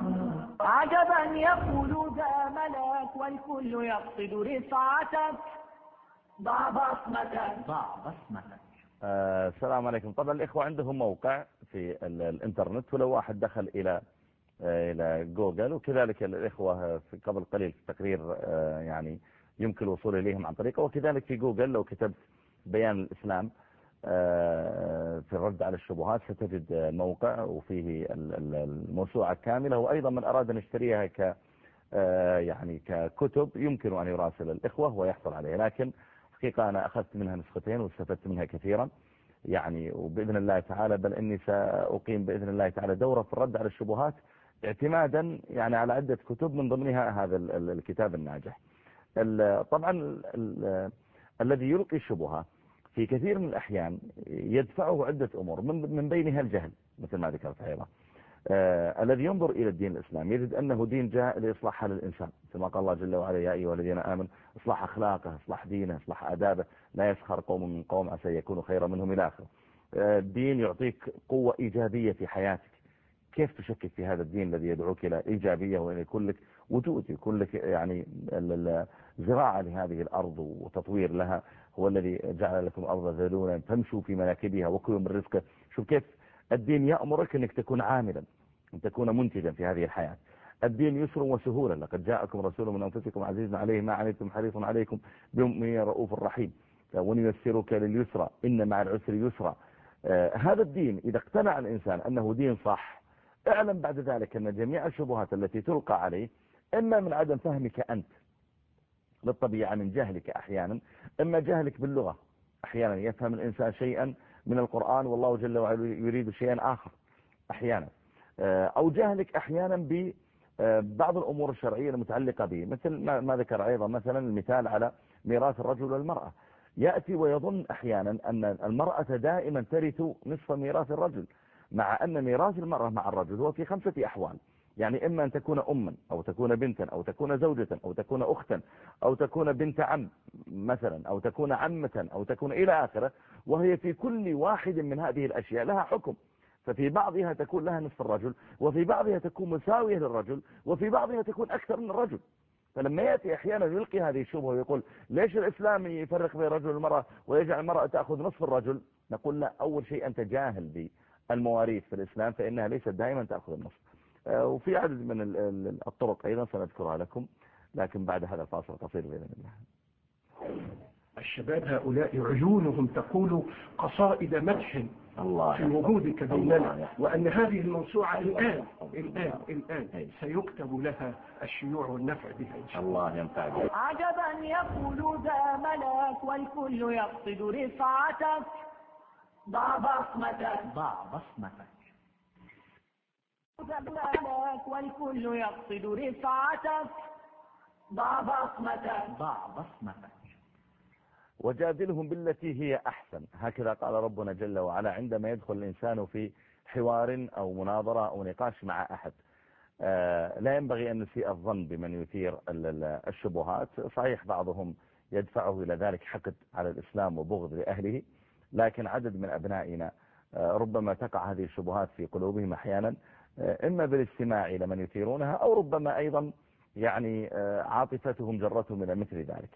عجبا يقول ذا ملاك والكل يقصد رفعتك، ضع بصمتك. السلام عليكم. طبعا الإخوة عندهم موقع في الإنترنت، ولو واحد دخل إلى جوجل، وكذلك الإخوة في قبل قليل في تقرير يعني يمكن الوصول إليهم عن طريقه، وكذلك في جوجل لو كتبت بيان الإسلام في الرد على الشبهات ستجد موقع وفيه الموسوعة كاملة. وأيضا من أراد أن يشتريها يعني ككتب يمكن أن يراسل الإخوة ويحصل عليها، لكن حقيقة أنا أخذت منها نسختين واستفدت منها كثيرا يعني، وبإذن الله تعالى بل إني سأقيم بإذن الله تعالى دورة في الرد على الشبهات اعتمادا يعني على عدة كتب من ضمنها هذا الكتاب الناجح. طبعا الذي يلقي الشبهة في كثير من الأحيان يدفعه عدة أمور، من بينها الجهل مثل ما ذكرت أيضا. الذي ينظر إلى الدين الإسلامي يجد أنه دين جاء لإصلاح حال الإنسان، كما قال الله جل وعلا: يا أيها الذين آمنوا إصلاح أخلاقه، إصلاح دينه، إصلاح آدابه، لا يسخر قوم من قوم عسى يكونوا خيرا منهم إلى آخره. الدين يعطيك قوة إيجابية في حياتك. كيف تشكك في هذا الدين الذي يدعوك إلى إيجابية، وأن يكون لك وجود، يكون لك يعني زراعة لهذه الأرض وتطوير لها؟ هو الذي جعل لكم الأرض ذلولا فامشوا في مناكبها وكلوا من رزقه. شوف كيف الدين يأمرك أنك تكون عاملا، أن تكون منتجا في هذه الحياة. الدين يسر وسهولة: لقد جاءكم رسول من أنفسكم عزيز عليه ما عنتم حريص عليكم بالمؤمنين رؤوف رحيم، ونيسرك لليسرى إن مع العسر يسرا. هذا الدين إذا اقتنع الإنسان أنه دين صح، اعلم بعد ذلك أن جميع الشبهات التي تلقى عليه إما من عدم فهمك أنت للطبيعة من جهلك أحيانا، إما جهلك باللغة، أحيانا يفهم الإنسان شيئا من القرآن والله جل وعلا يريد شيئا آخر أحيانا، أو جهلك أحيانا ببعض الأمور الشرعية المتعلقة به، مثل ما ذكر أيضا مثلا المثال على ميراث الرجل والمرأة. يأتي ويظن أحيانا أن المرأة دائما ترث نصف ميراث الرجل، مع أن ميراث المرأة مع الرجل هو في 5 أحوال، يعني إما أن تكون أما أو تكون بنتا أو تكون زوجة أو تكون أختا أو تكون بنت عم مثلا أو تكون عمة أو تكون إلى آخره، وهي في كل واحد من هذه الأشياء لها حكم، ففي بعضها تكون لها نصف الرجل، وفي بعضها تكون مساوية للرجل، وفي بعضها تكون أكثر من الرجل. فلما يأتي أحيانا يلقي هذه الشبهة ويقول ليش الإسلام يفرق بين الرجل والمرأة ويجعل المرأة تأخذ نصف الرجل، نقول لا، أول شيء أنت جاهل بالمواريث في الإسلام، فإنها ليست دائما تأخذ النصف. وفي عدد من الطرق أيضا سنذكرها لكم، لكن بعد هذا الفاصل قصير بإذن الله. الشباب هؤلاء عيونهم تقول قصائد مدح الله في وجودك بيننا، وأن هذه الموسوعة الآن سيكتب لها الشيوع والنفع بها إن شاء الله. الله ينفع بها. عجبا يقول ذا ملاك والكل يقصد رفعتك، ضع بصمتك ضع بصمتك. ذا ملاك والكل يقصد رفعتك، ضع بصمتك ضع بصمتك. وجادلهم بالتي هي أحسن، هكذا قال ربنا جل وعلا عندما يدخل الإنسان في حوار أو مناظرة أو نقاش مع أحد. لا ينبغي أن نسيء الظن بمن يثير الشبهات، صحيح بعضهم يدفعه إلى ذلك حقد على الإسلام وبغض لأهله، لكن عدد من أبنائنا ربما تقع هذه الشبهات في قلوبهم أحيانا، إما بالاستماع إلى من يثيرونها أو ربما أيضا يعني عاطفتهم جرتهم إلى مثل ذلك.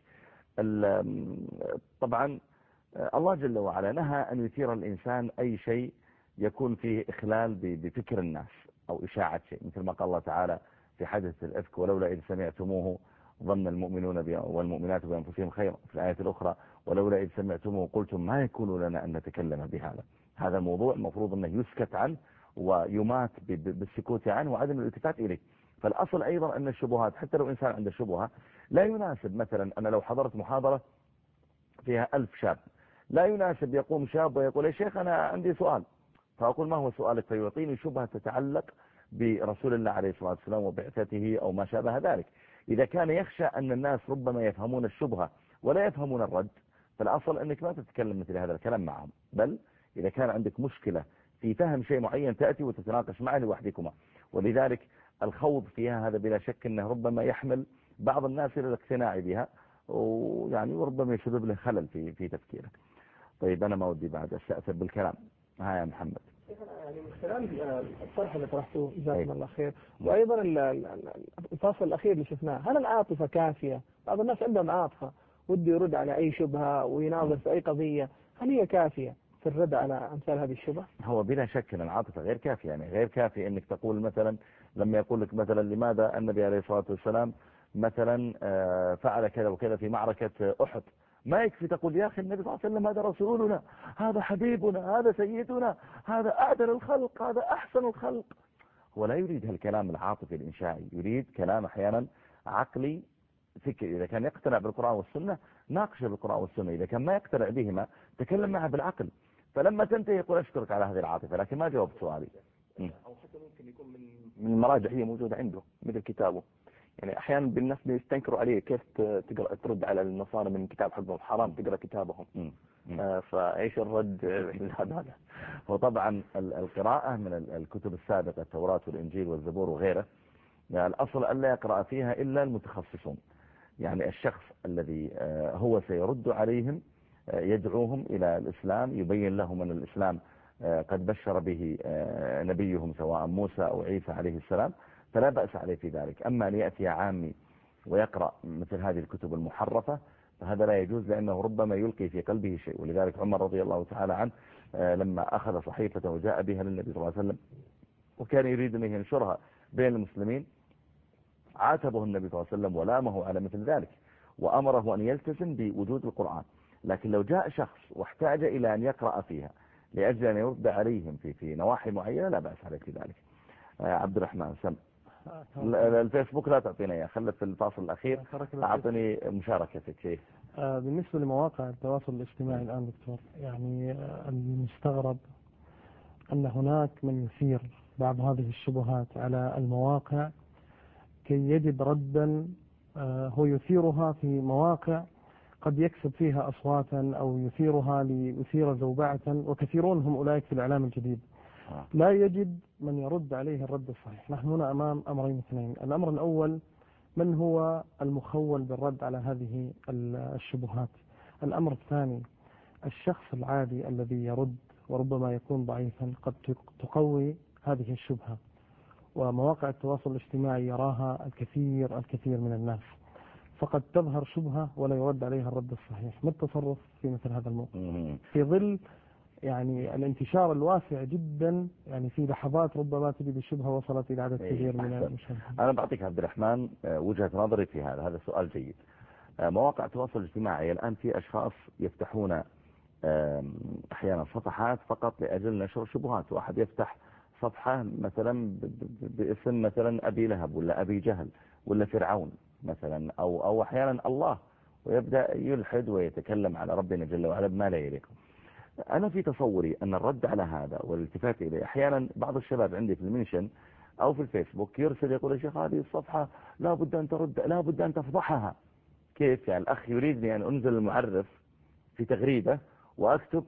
طبعا الله جل وعلا نهى أن يثير الإنسان أي شيء يكون فيه إخلال بفكر الناس أو إشاعة شيء، مثل ما قال الله تعالى في حدث الإفك ولولا إذ سمعتموه ظن المؤمنون والمؤمنات بأنفسهم خيرا، في الآية الأخرى ولولا إذ سمعتموه قلتم ما يكون لنا أن نتكلم بهذا. هذا الموضوع المفروض أنه يسكت عنه ويمات بالسكوت عنه وعدم الالتفات إليه. فالأصل أيضا أن الشبهات حتى لو إنسان عنده شبهة لا يناسب، مثلا أنا لو حضرت محاضرة فيها 1000 شاب، لا يناسب يقوم شاب ويقول يا شيخ أنا عندي سؤال، فأقول ما هو سؤالك، فيعطيني شبهة تتعلق برسول الله عليه الصلاة والسلام وبعثته أو ما شابه ذلك. إذا كان يخشى أن الناس ربما يفهمون الشبهة ولا يفهمون الرد، فالأصل أنك ما تتكلم مثل هذا الكلام معهم، بل إذا كان عندك مشكلة في فهم شيء معين تأتي وتتناقش معه لوحدكما. ولذلك الخوض فيها هذا بلا شك أنه ربما يحمل بعض الناس إلى الاقتناع بها، ويعني وربما يسبب له خلل في تفكيره. طيب أنا ما ودي بعد أستأثر بالكلام. ها يا محمد. يعني من خلال الطرح اللي طرحته جزاكم الله خير، وأيضا الفاصل الأخير اللي شفناه، هل العاطفة كافية؟ بعض الناس عندهم عاطفة وده يرد على أي شبهة ويناظر في أي قضية، هل هي كافية في الرد على أمثال هذه الشبهة؟ هو بلا شك أن العاطفة غير كافية، يعني غير كافي أنك تقول مثلا لما يقول لك مثلا لماذا النبي عليه الصلاة والسلام مثلا فعل كذا وكذا في معركة أحد، ما يكفي تقول يا أخي النبي صلى الله عليه وسلم هذا رسولنا، هذا حبيبنا، هذا سيدنا، هذا أعدل الخلق، هذا أحسن الخلق. هو لا يريد هالكلام العاطفي الإنشائي، يريد كلام أحيانا عقلي فكري. إذا كان يقتنع بالقرآن والسنة ناقشه بالقرآن والسنة، إذا كان ما يقتنع بهما تكلم معه بالعقل. فلما تنتهي يقول أشكرك على هذه العاطفة لكن ما جاوبت سؤالي. أو حتى ممكن يكون من المراجع هي موجودة عنده مثل كتابه. يعني أحيانا بالناس بيستنكروا عليه كيف تقرأ ترد على النصارى من كتاب حقهم، حرام تقرأ كتابهم. فإيش الرد هذا؟ وطبعا القراءة من الكتب السابقة التوراة والإنجيل والزبور وغيره، يعني الأصل ألا يقرأ فيها إلا المتخصصون، يعني الشخص الذي هو سيرد عليهم يدعوهم إلى الإسلام، يبين لهم أن الإسلام قد بشر به نبيهم سواء موسى أو عيسى عليه السلام، فلا بأس عليه في ذلك. أما أن يأتي عامي ويقرأ مثل هذه الكتب المحرفة فهذا لا يجوز، لأنه ربما يلقي في قلبه شيء. ولذلك عمر رضي الله تعالى عنه لما أخذ صحيفة وجاء بها للنبي صلى الله عليه وسلم وكان يريد أن ينشرها بين المسلمين، عاتبه النبي صلى الله عليه وسلم ولامه على مثل ذلك وأمره أن يلتزم بوجود القرآن. لكن لو جاء شخص واحتاج إلى أن يقرأ فيها لأجل أن يرد عليهم في نواحي معينة لا بأس عليه في ذلك. عبد الرحمن سم الفيسبوك لا تعطينا اياه، خلت في الفاصل الأخير أعطني مشاركتك. بالنسبة لمواقع التواصل الاجتماعي الآن دكتور، يعني المستغرب أن هناك من يثير بعض هذه الشبهات على المواقع كي يجد ردا، هو يثيرها في مواقع قد يكسب فيها أصواتا أو يثيرها ليثير زوبعة، وكثيرون هم أولئك في الإعلام الجديد لا يجد من يرد عليه الرد الصحيح. نحن هنا أمام أمرين اثنين: الأمر الأول من هو المخول بالرد على هذه الشبهات، الأمر الثاني الشخص العادي الذي يرد وربما يكون ضعيفا قد تقوي هذه الشبهة، ومواقع التواصل الاجتماعي يراها الكثير من الناس، فقد تظهر شبهة ولا يرد عليها الرد الصحيح. ما التصرف في مثل هذا الموقف في ظل يعني الانتشار الواسع جدا؟ يعني في لحظات ربما تجد الشبهة وصلت إلى عدد كبير من المشاهدين. أنا بعطيك عبد الرحمن وجهة نظري في هذا سؤال جيد. مواقع التواصل الاجتماعي الآن في أشخاص يفتحون أحيانا صفحات فقط لأجل نشر شبهات. واحد يفتح صفحة مثلا باسم مثلا أبي لهب ولا أبي جهل ولا فرعون مثلا أو أحيانا الله، ويبدأ يلحد ويتكلم على ربنا جل وعلا بما لا يليق. أنا في تصوري أن الرد على هذا والالتفات إليه، أحيانا بعض الشباب عندي في المنشن أو في الفيسبوك يرسل يقول يا شيخ هذه الصفحة لا بد أن ترد، لا بد أن تفضحها. كيف يعني؟ الأخ يريدني أن أنزل المعرف في تغريدة وأكتب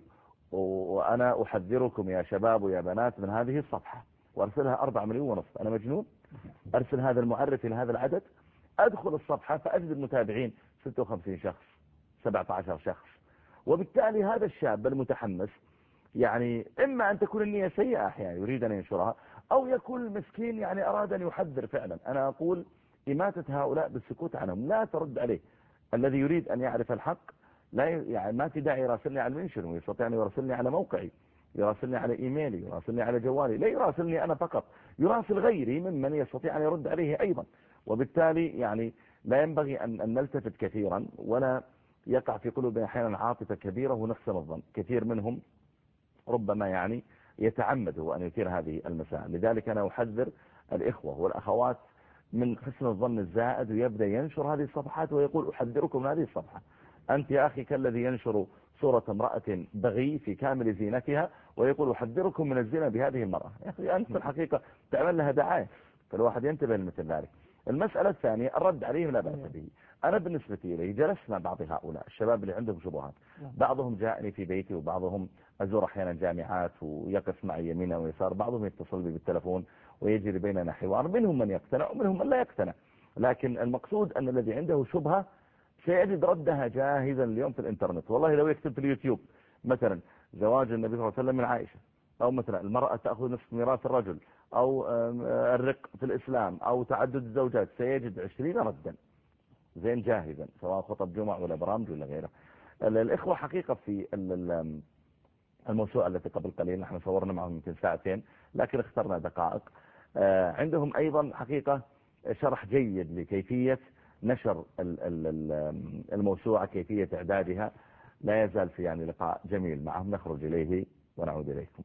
وأنا أحذركم يا شباب ويا بنات من هذه الصفحة، وأرسلها 4.5 مليون. أنا مجنون؟ أرسل هذا المعرف إلى هذا العدد؟ أدخل الصفحة فأجد المتابعين 56 شخص 17 شخص، وبالتالي هذا الشاب المتحمس يعني إما أن تكون النية سيئة أحيانا يريد أن ينشرها، أو يكون المسكين يعني أراد أن يحذر فعلا. أنا أقول إماتة هؤلاء بالسكوت عنهم، لا ترد عليه. الذي يريد أن يعرف الحق لا يعني ما في داعي يراسلني على المنشن، ويستطيع أن يراسلني على موقعي، يراسلني على إيميلي، يراسلني على جوالي، لا يراسلني أنا فقط، يراسل غيري ممن يستطيع أن يرد عليه أيضا. وبالتالي يعني لا ينبغي أن نلتفت كثيرا، ولا يقع في قلوبنا أحيانا عاطفة كبيرة ونحسن الظن. كثير منهم ربما يعني يتعمد أن يثير هذه المسائل. لذلك أنا أحذر الإخوة والأخوات من حسن الظن الزائد، ويبدأ ينشر هذه الصفحات ويقول أحذركم من هذه الصفحة. أنت يا أخي كالذي ينشر صورة امرأة بغي في كامل زينتها ويقول أحذركم من الزنا بهذه المرأة. يا أخي أنت في الحقيقة تعمل لها دعاية، فالواحد ينتبه لمثل ذلك. المسألة الثانية الرد عليهم لا بأس به. أنا بالنسبة لي جلست مع بعض هؤلاء الشباب اللي عندهم شبهات، بعضهم جاءني في بيتي، وبعضهم أزور أحيانا جامعات ويقف معي يمينا ويسار، بعضهم يتصل بي بالتلفون ويجري بيننا حوار، منهم من يقتنع ومنهم من لا يقتنع. لكن المقصود أن الذي عنده شبهة سيجد ردها جاهزا اليوم في الانترنت. والله لو يكتب في اليوتيوب مثلا زواج النبي صلى الله عليه وسلم من عائشة، أو مثلا المرأة تأخذ نصف ميراث الرجل، أو الرق في الإسلام، أو تعدد الزوجات، سيجد 20 ردا زين جاهزا، سواء خطب جمع ولا برامج ولا غيره. الإخوة حقيقة في الموسوعة التي قبل قليل نحن صورنا معهم يمكن ساعتين لكن اخترنا دقائق، عندهم أيضا حقيقة شرح جيد لكيفية نشر الموسوعة، كيفية إعدادها. لا يزال في يعني لقاء جميل معهم، نخرج إليه ونعود إليكم.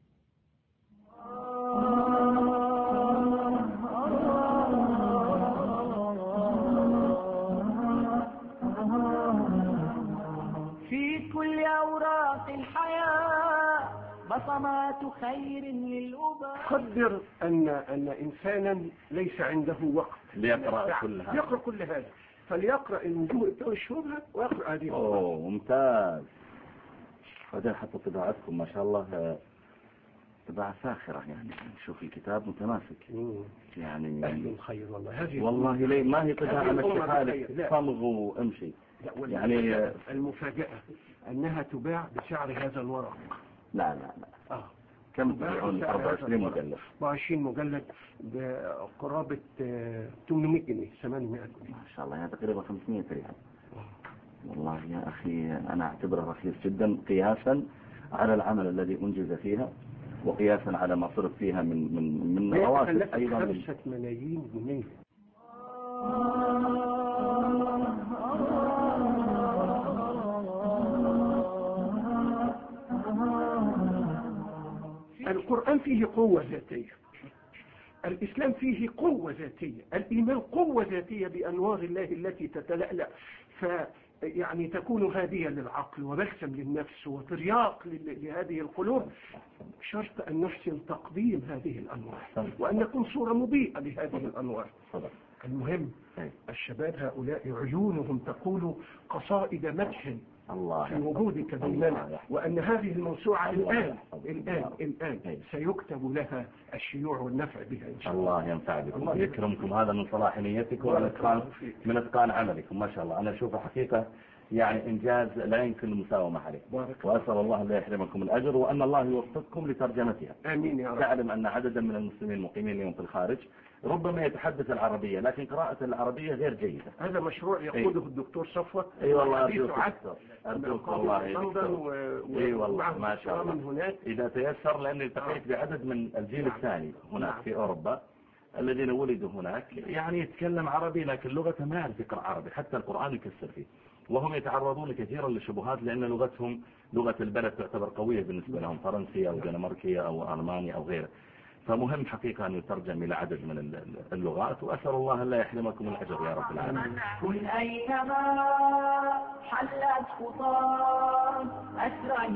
في كل أوراق الحياة بصمات خير للأباء. قدر أن إنسانا ليس عنده وقت ليقرأ كل هذا، يقرأ كل هذا، فليقرأ الوجوه بتوع الشبهة ويقرأ هذه. ممتاز. بعدين حطوا طباعتكم ما شاء الله طباعة ساخرة، يعني شوف الكتاب متماسك يعني أهل خير والله. والله ليه ما هي طباعة مشي حالك صمغ وامشي. يعني المفاجأة أنها تباع بسعر هذا الورق. لا كم تبيعون؟ 24 مجلد. 24 مجلد بقرابة 800 جنيه 800 جنيه ما شاء الله، يعني تقريبا 500 ريال. والله يا أخي أنا أعتبره رخيص جدا قياسا على العمل الذي أنجز فيها، وقياسا على ما صرف فيها من رواتب أيضا. 5 ملايين جنيه. القرآن فيه قوة ذاتية. الإسلام فيه قوة ذاتية، الإيمان قوة ذاتية بأنوار الله التي تتلألأ يعني تكون هادية للعقل وبلسم للنفس وترياق لهذه القلوب، شرط أن نحسن تقديم هذه الأنوار وأن نكون صورة مضيئة لهذه الأنوار. المهم الشباب هؤلاء عيونهم تقول قصائد مدح في وجودك بيننا، وأن هذه الموسوعة الآن سيكتب لها الشيوع والنفع بها إن شاء الله. الله ينفع بكم ويكرمكم، هذا من صلاح نيتكم من إتقان عملكم ما شاء الله. أنا أشوف حقيقة يعني إنجاز لا يمكن المساومة عليه، وأسأل الله لا يحرمكم الأجر وأن الله يوفقكم لترجمتها. آمين يا رب. تعلم أن عددا من المسلمين مقيمين اليوم في الخارج ربما يتحدث العربية لكن قراءة العربية غير جيدة. هذا مشروع يقوده الدكتور صفوة. اي والله أرجوك والله اي والله ما شاء الله من هناك إذا تيسر، لأني التقيت بعدد من الجيل الثاني هناك في أوروبا الذين ولدوا هناك يعني يتكلم عربي لكن لغته ما يعرف يقرأ عربي، حتى القرآن يكسر فيه، وهم يتعرضون كثيرا للشبهات لأن لغتهم لغة البلد تعتبر قوية بالنسبة لهم، فرنسية أو دنماركية أو ألمانيا أو غيره. فمهم حقيقة أن يترجم إلى عدد من اللغات، وأسأل الله أن لا يحرمكم الأجر يا رب العالمين. كن أينما حلت خطاك أسرا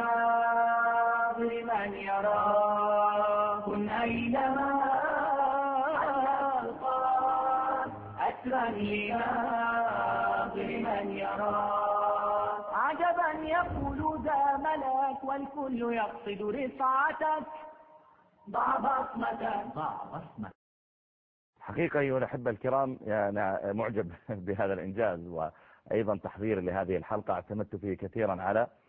لناظر من يرى، كن أينما حلت خطاك أسرا لناظر من يرى، عجبا يقول ذا ملك والكل يقصد رفعتك، ضع بصمتك. حقيقة أيها الأحبة الكرام أنا معجب بهذا الإنجاز، وأيضا تحضير لهذه الحلقة اعتمدت فيه كثيرا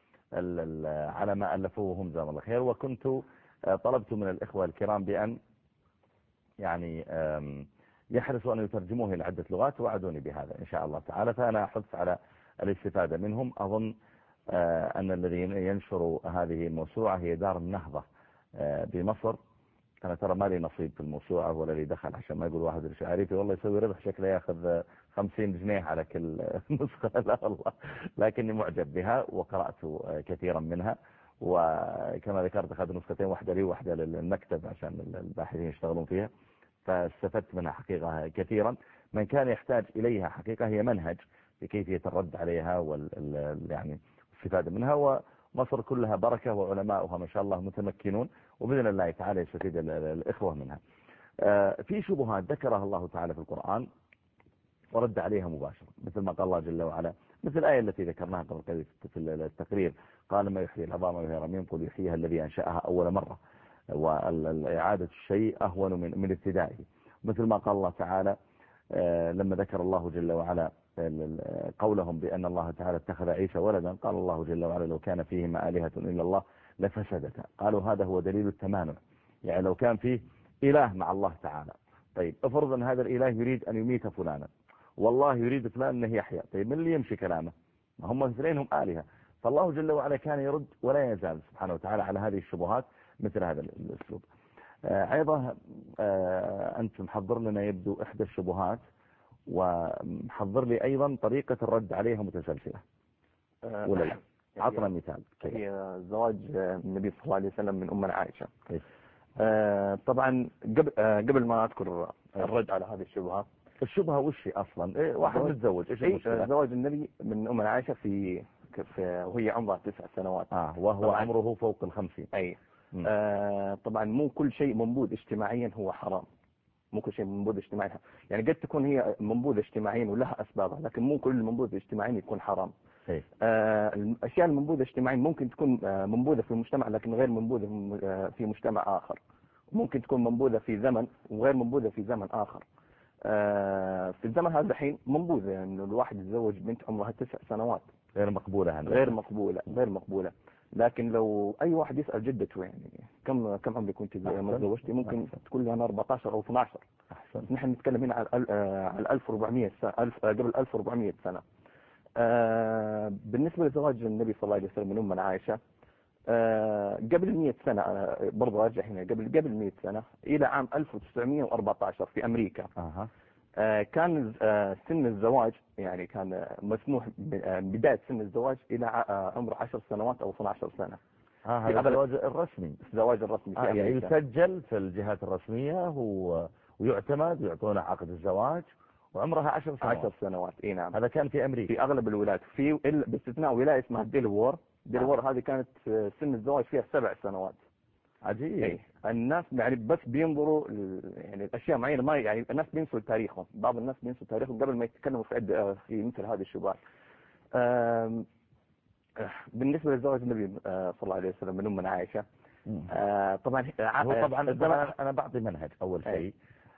على ما ألفوه هم جزاهم الله خير، وكنت طلبت من الإخوة الكرام بأن يعني يحرصوا أن يترجموه إلى عدة لغات، وعدوني بهذا إن شاء الله تعالى، فأنا أحث على الاستفادة منهم. أظن أن الذين ينشروا هذه الموسوعة هي دار النهضة بمصر. أنا ترى ما لي نصيب في الموسوعة ولا لي دخل، عشان ما يقول واحد الشعريفي والله يسوي ربح شكله ياخذ 50 جنيه على كل نسخة. لا والله، لكني معجب بها وقرأت كثيرا منها، وكما ذكرت أخذت نسختين، واحدة لي واحدة للمكتب عشان الباحثين يشتغلون فيها، فاستفدت منها حقيقة كثيرا. من كان يحتاج إليها حقيقة هي منهج بكيفية الرد عليها يعني الاستفادة منها، ومصر كلها بركة وعلماؤها ما شاء الله متمكنون، وبإذن الله تعالى يستفيد الإخوة منها. في شبهات ذكرها الله تعالى في القرآن ورد عليها مباشرة، مثل ما قال الله جل وعلا، مثل الآية التي ذكرناها قبل قليل في التقرير، قال ما يحيي العظام وهي رميم قل يحييها الذي أنشأها أول مرة، وإعادة الشيء أهون من ابتدائه. مثل ما قال الله تعالى لما ذكر الله جل وعلا قولهم بأن الله تعالى اتخذ عيسى ولدا، قال الله جل وعلا لو كان فيهما آلهة إلا الله لفسدتا، قالوا هذا هو دليل التمانع، يعني لو كان فيه إله مع الله تعالى، طيب افرض أن هذا الإله يريد أن يميت فلانا، والله يريد فلان أنه يحيى، طيب من اللي يمشي كلامه؟ ما هم اثنينهم آلهة. فالله جل وعلا كان يرد ولا يزال سبحانه وتعالى على هذه الشبهات مثل هذا الأسلوب. أيضا أنت محضر لنا يبدو إحدى الشبهات، ومحضر لي أيضا طريقة الرد عليها متسلسلة ولا لا؟ عطنا مثال. هي زواج النبي صلى الله عليه وسلم من أمنا عائشة. طبعا قبل ما أذكر الرد على هذه الشبهات، الشبهة وش أصلا؟ واحد متزوج إيش المشكلة؟ زواج النبي من أمنا عائشة وهي عمرها 9 سنوات، وهو عمره فوق 50. أي طبعا مو كل شيء منبوذ اجتماعيا هو حرام، مو كل شيء منبوذ اجتماعيا، يعني قد تكون هي منبوذ اجتماعيا ولها أسبابها، لكن مو كل منبوذ اجتماعيا يكون حرام. الأشياء المنبوذة اجتماعيا ممكن تكون منبوذة في المجتمع لكن غير منبوذة في مجتمع آخر، ممكن تكون منبوذة في زمن وغير منبوذة في زمن آخر. في الزمن هذا الحين منبوذة، يعني الواحد يتزوج بنت عمرها 9 سنوات غير مقبولة، غير مقبولة. لكن لو أي واحد يسأل جدته يعني كم عمرك كنت متزوجتي، ممكن تقول لي أنا 14 أو 12. نحن نتكلم هنا على 1400 سنة، قبل 1400 سنة. بالنسبة لزواج النبي صلى الله عليه وسلم من أمنا عائشة قبل 100 سنة، برضو أرجع هنا قبل 100 سنة إلى عام 1914 في أمريكا. كان سن الزواج يعني كان مسموح بداية سن الزواج إلى عمر 10 سنوات أو 12 سنة. هذا الزواج الرسمي، الزواج الرسمي في يعني أمريكا. يسجل في الجهات الرسمية ويعتمد ويعطونه عقد الزواج وعمرها 10 سنوات. 10 سنوات، اي نعم. هذا كان في أمريكا في أغلب الولايات، باستثناء ولاية اسمها ديلوور هذه كانت سن الزواج فيها 7 سنوات. عجيب. اي الناس يعني بس بينظروا يعني الاشياء معينه، ما يعني الناس بينسوا تاريخهم، بعض الناس بينسوا تاريخهم قبل ما يتكلموا في مثل هذه الشبهات. بالنسبه لزواج النبي صلى الله عليه وسلم من ام عائشه، طبعا انا بعطي منهج اول شيء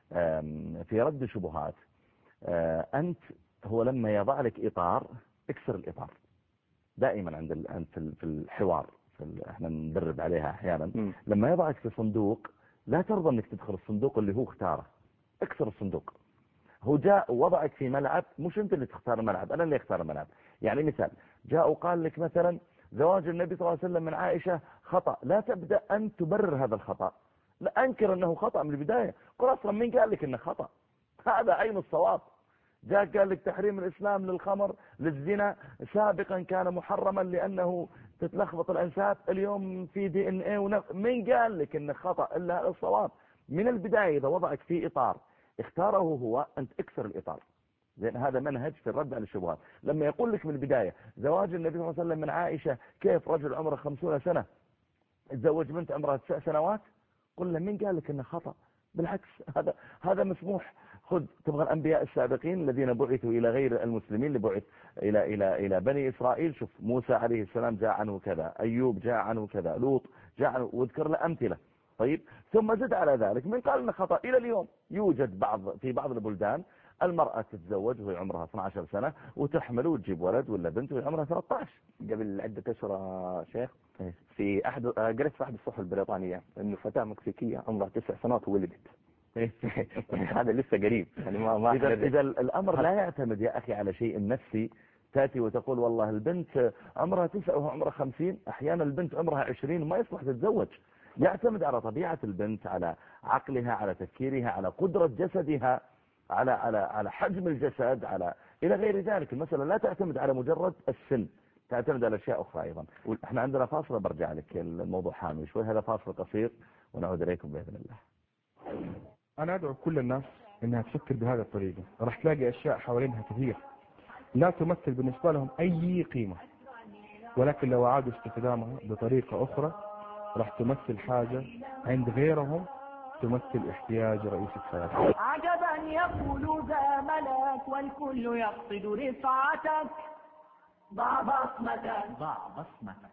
في رد الشبهات. انت هو لما يضع لك اطار اكسر الاطار دائما عند في الحوار، احنا ندرب عليها احيانا. لما يضعك في صندوق لا ترضى انك تدخل الصندوق اللي هو اختاره، اكسر الصندوق. هو جاء وضعك في ملعب، مش انت اللي تختار الملعب، انا اللي اختار الملعب. يعني مثال جاء وقال لك مثلا زواج النبي صلى الله عليه وسلم من عائشة خطأ، لا تبدأ ان تبرر هذا الخطأ، لا انكر انه خطأ من البداية. قل اصلا مين قال لك انه خطأ؟ هذا عين الصواب. جاء قال لك تحريم الإسلام للخمر للزنا سابقا كان محرما لأنه تتلخبط الأنساب، اليوم في DNA من قال لك إنه خطأ؟ إلا الصواب من البداية. إذا وضعك في إطار اختاره هو، أنت اكسر الإطار. لأن هذا منهج في الرد على الشبهات. لما يقول لك من البداية زواج النبي صلى الله عليه وسلم من عائشة، كيف رجل عمره 50 سنة تزوج بنت عمرها 9 سنوات؟ قل له مين قال لك إنه خطأ؟ بالعكس هذا مسموح. خذ تبغى الأنبياء السابقين الذين بعثوا إلى غير المسلمين، اللي بعث إلى بني إسرائيل، شوف موسى عليه السلام جاء عنه كذا، أيوب جاء عنه كذا، لوط جاء عنه، واذكر له أمثلة. طيب ثم زد على ذلك من قال إنه خطأ. إلى اليوم يوجد في بعض البلدان المرأة تتزوج وهي عمرها 12 سنة وتحمل وتجيب ولد ولا بنت وهي عمرها 13. قبل عدة أشهر شيخ في قريت في أحد الصحف البريطانية إنه فتاة مكسيكية عمرها 9 سنوات وولدت. هذا لسه قريب يعني ما إذا الأمر لا يعتمد يا أخي على شيء نفسي. تأتي وتقول والله البنت عمرها 9 وهو عمرها 50، أحيانا البنت عمرها 20 وما يصلح تتزوج. يعتمد على طبيعة البنت، على عقلها، على تفكيرها، على قدرة جسدها، على حجم الجسد، على إلى غير ذلك. المسألة لا تعتمد على مجرد السن، تعتمد على أشياء أخرى أيضا. احنا عندنا فاصلة برجع لك، الموضوع حامي شوي، هذا فاصل قصير ونعود إليكم بإذن الله. أنا أدعو كل الناس إنها تفكر بهذه الطريقة، راح تلاقي أشياء حوالينها كثير لا تمثل بالنسبة لهم أي قيمة، ولكن لو عادوا استخدامها بطريقة أخرى راح تمثل حاجة عند غيرهم، تمثل احتياج رئيسي في حياتهم. عجبا يقول ذا ملك والكل يقصد رفعتك، ضع بصمتك ضع بصمتك.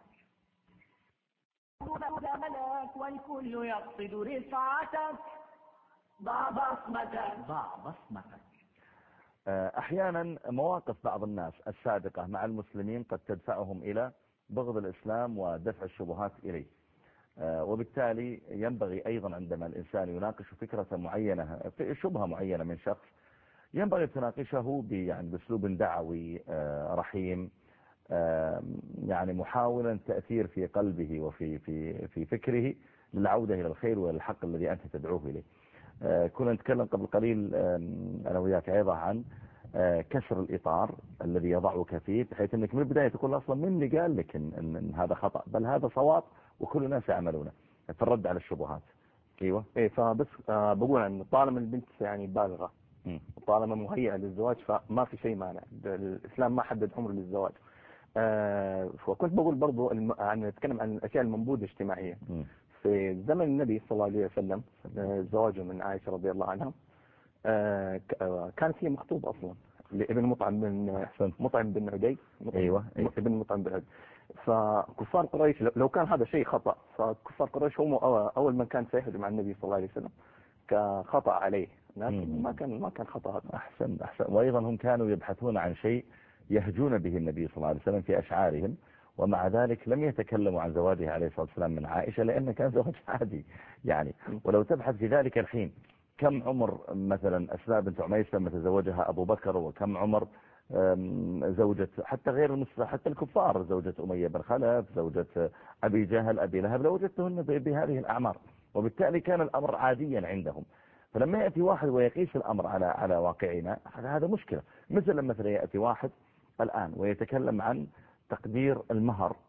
ذا ملك والكل يقصد رفعتك، ضع بصمتك ضع بصمتك. احيانا مواقف بعض الناس السابقة مع المسلمين قد تدفعهم الى بغض الاسلام ودفع الشبهات اليه، وبالتالي ينبغي ايضا عندما الانسان يناقش فكرة معينة، شبهة معينة من شخص، ينبغي تناقشه يعني باسلوب دعوي رحيم، يعني محاولا التأثير في قلبه وفي في فكره للعودة الى الخير والحق الذي انت تدعوه اليه. كنا نتكلم قبل قليل أنا وياك أيضا عن كسر الإطار الذي يضعك فيه، بحيث أنك من البداية تقول أصلا من اللي قال لك إن هذا خطأ، بل هذا صواب وكل الناس يعملونه. في الرد على الشبهات. أيوة. إيه، فبس بقول أن طالما البنت يعني بالغة وطالما مهيئة للزواج فما في شيء مانع، الإسلام ما حدد عمر للزواج. وكنت بقول برضو نتكلم عن الأشياء المنبوذة اجتماعية. في زمن النبي صلى الله عليه وسلم زواجه من عائشة رضي الله عنها، كانت هي مخطوبة أصلا لابن مطعم بن عدي. أيوة. ابن مطعم بن عدي. فكفار قريش لو كان هذا شيء خطأ، فكفار قريش هم أول من كان سيهجم مع النبي صلى الله عليه وسلم كخطأ عليه، لكن ما كان خطأ هذا. أحسن. وأيضا هم كانوا يبحثون عن شيء يهجون به النبي صلى الله عليه وسلم في أشعارهم، ومع ذلك لم يتكلموا عن زواجه عليه الصلاة والسلام من عائشة لأنه كان زواج عادي يعني. ولو تبحث في ذلك الحين كم عمر مثلا أسماء بنت عميس لما تزوجها أبو بكر، وكم عمر زوجة حتى غير المسلمين، حتى الكفار، زوجة أمية بن خلف، زوجة أبي جهل، أبي لهب، لوجدتهن بهذه الأعمار، وبالتالي كان الأمر عاديا عندهم. فلما يأتي واحد ويقيس الأمر على واقعنا هذا مشكلة. مثل لما يأتي واحد الآن ويتكلم عن تقدير المهر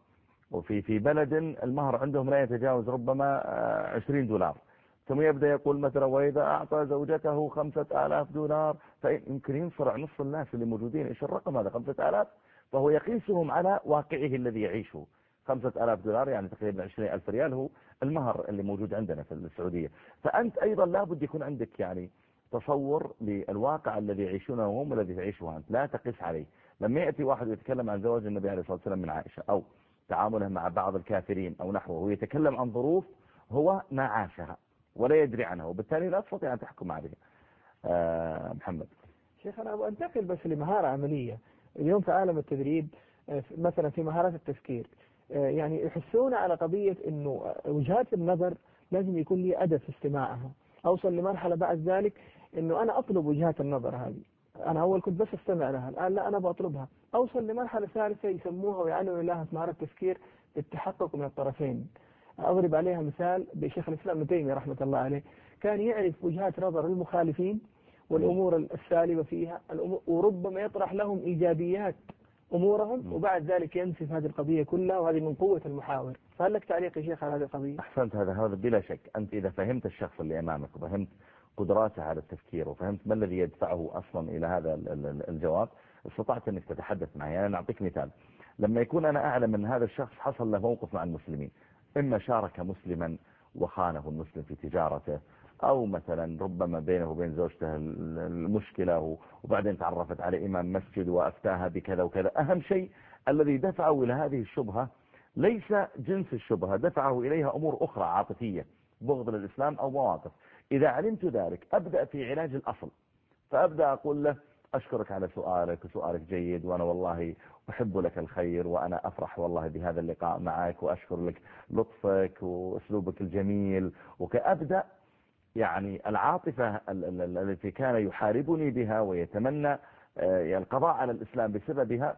وفي بلد المهر عندهم لا يتجاوز ربما $20، ثم يبدأ يقول مثلا وإذا أعطى زوجته $5000 فيمكن ينصرع نصف الناس اللي موجودين. إيش الرقم هذا 5000؟ فهو يقيسهم على واقعه الذي يعيشه. $5000 يعني تقريبا 20,000 ريال هو المهر اللي موجود عندنا في السعودية. فأنت أيضا لابد يكون عندك يعني تصور للواقع الذي يعيشونه هم والذي تعيشه أنت، لا تقيس عليه. لما يأتي واحد يتكلم عن زواج النبي عليه الصلاة والسلام من عائشة أو تعامله مع بعض الكافرين أو نحوه، ويتكلم عن ظروف هو ما عاشها ولا يدري عنها، وبالتالي لا تستطيع أن تحكم عليها. محمد. شيخ أنا أنتقل بس لمهارة عملية. اليوم في عالم التدريب مثلا في مهارات التفكير يعني يحسون على قضية إنه وجهات النظر لازم يكون لي أدب في استماعها. أوصل لمرحلة بعد ذلك إنه أنا أطلب وجهات النظر هذه. أنا أول كنت بس استمع لها، الآن لا أنا بطلبها. أوصل لمرحلة ثالثة يسموها ويعنون لها مهارة التفكير التحقق من الطرفين. أضرب عليها مثال بشيخ الإسلام ابن تيمية رحمة الله عليه، كان يعرف وجهات نظر المخالفين والأمور السالبة فيها، وربما يطرح لهم إيجابيات أمورهم، وبعد ذلك ينسف هذه القضية كلها، وهذه من قوة المحاور. فهل لك تعليق يا شيخ على هذه القضية؟ أحسنت. هذا بلا شك. أنت إذا فهمت الشخص اللي أمامك وفهمت قدراته على التفكير وفهمت ما الذي يدفعه أصلا إلى هذا الجواب، استطعت أنك تتحدث معي. يعني نعطيك مثال. لما يكون أنا أعلم أن هذا الشخص حصل له موقف مع المسلمين، إما شارك مسلما وخانه المسلم في تجارته، أو مثلا ربما بينه وبين زوجته المشكلة وبعدين تعرفت على إمام مسجد وأفتاها بكذا وكذا. أهم شيء الذي دفعه إلى هذه الشبهة ليس جنس الشبهة، دفعه إليها أمور أخرى عاطفية، بغض للإسلام أو مواقف. إذا علمت ذلك أبدأ في علاج الأصل، فأبدأ أقول له أشكرك على سؤالك وسؤالك جيد، وأنا والله أحب لك الخير، وأنا أفرح والله بهذا اللقاء معك، وأشكر لك لطفك وأسلوبك الجميل. وكأبدأ يعني العاطفة التي كان يحاربني بها ويتمنى القضاء على الإسلام بسببها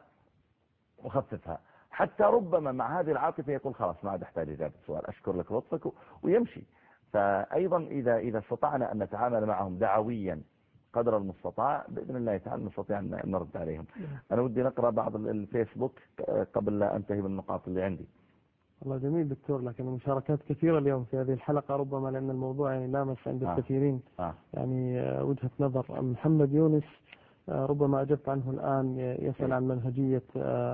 وخففها، حتى ربما مع هذه العاطفة يقول خلاص ما عاد أحتاج إجابة السؤال، أشكر لك لطفك ويمشي. فأيضا إذا استطعنا أن نتعامل معهم دعويا قدر المستطاع بإذن الله تعالى نستطيع أن نرد عليهم. أنا ودي نقرأ بعض الفيسبوك قبل لا أنتهي من النقاط اللي عندي. والله جميل دكتور، لكن المشاركات كثيرة اليوم في هذه الحلقة، ربما لأن الموضوع يعني لامس عند الكثيرين. يعني وجهة نظر محمد يونس ربما أجبت عنه الآن، يسأل عن منهجية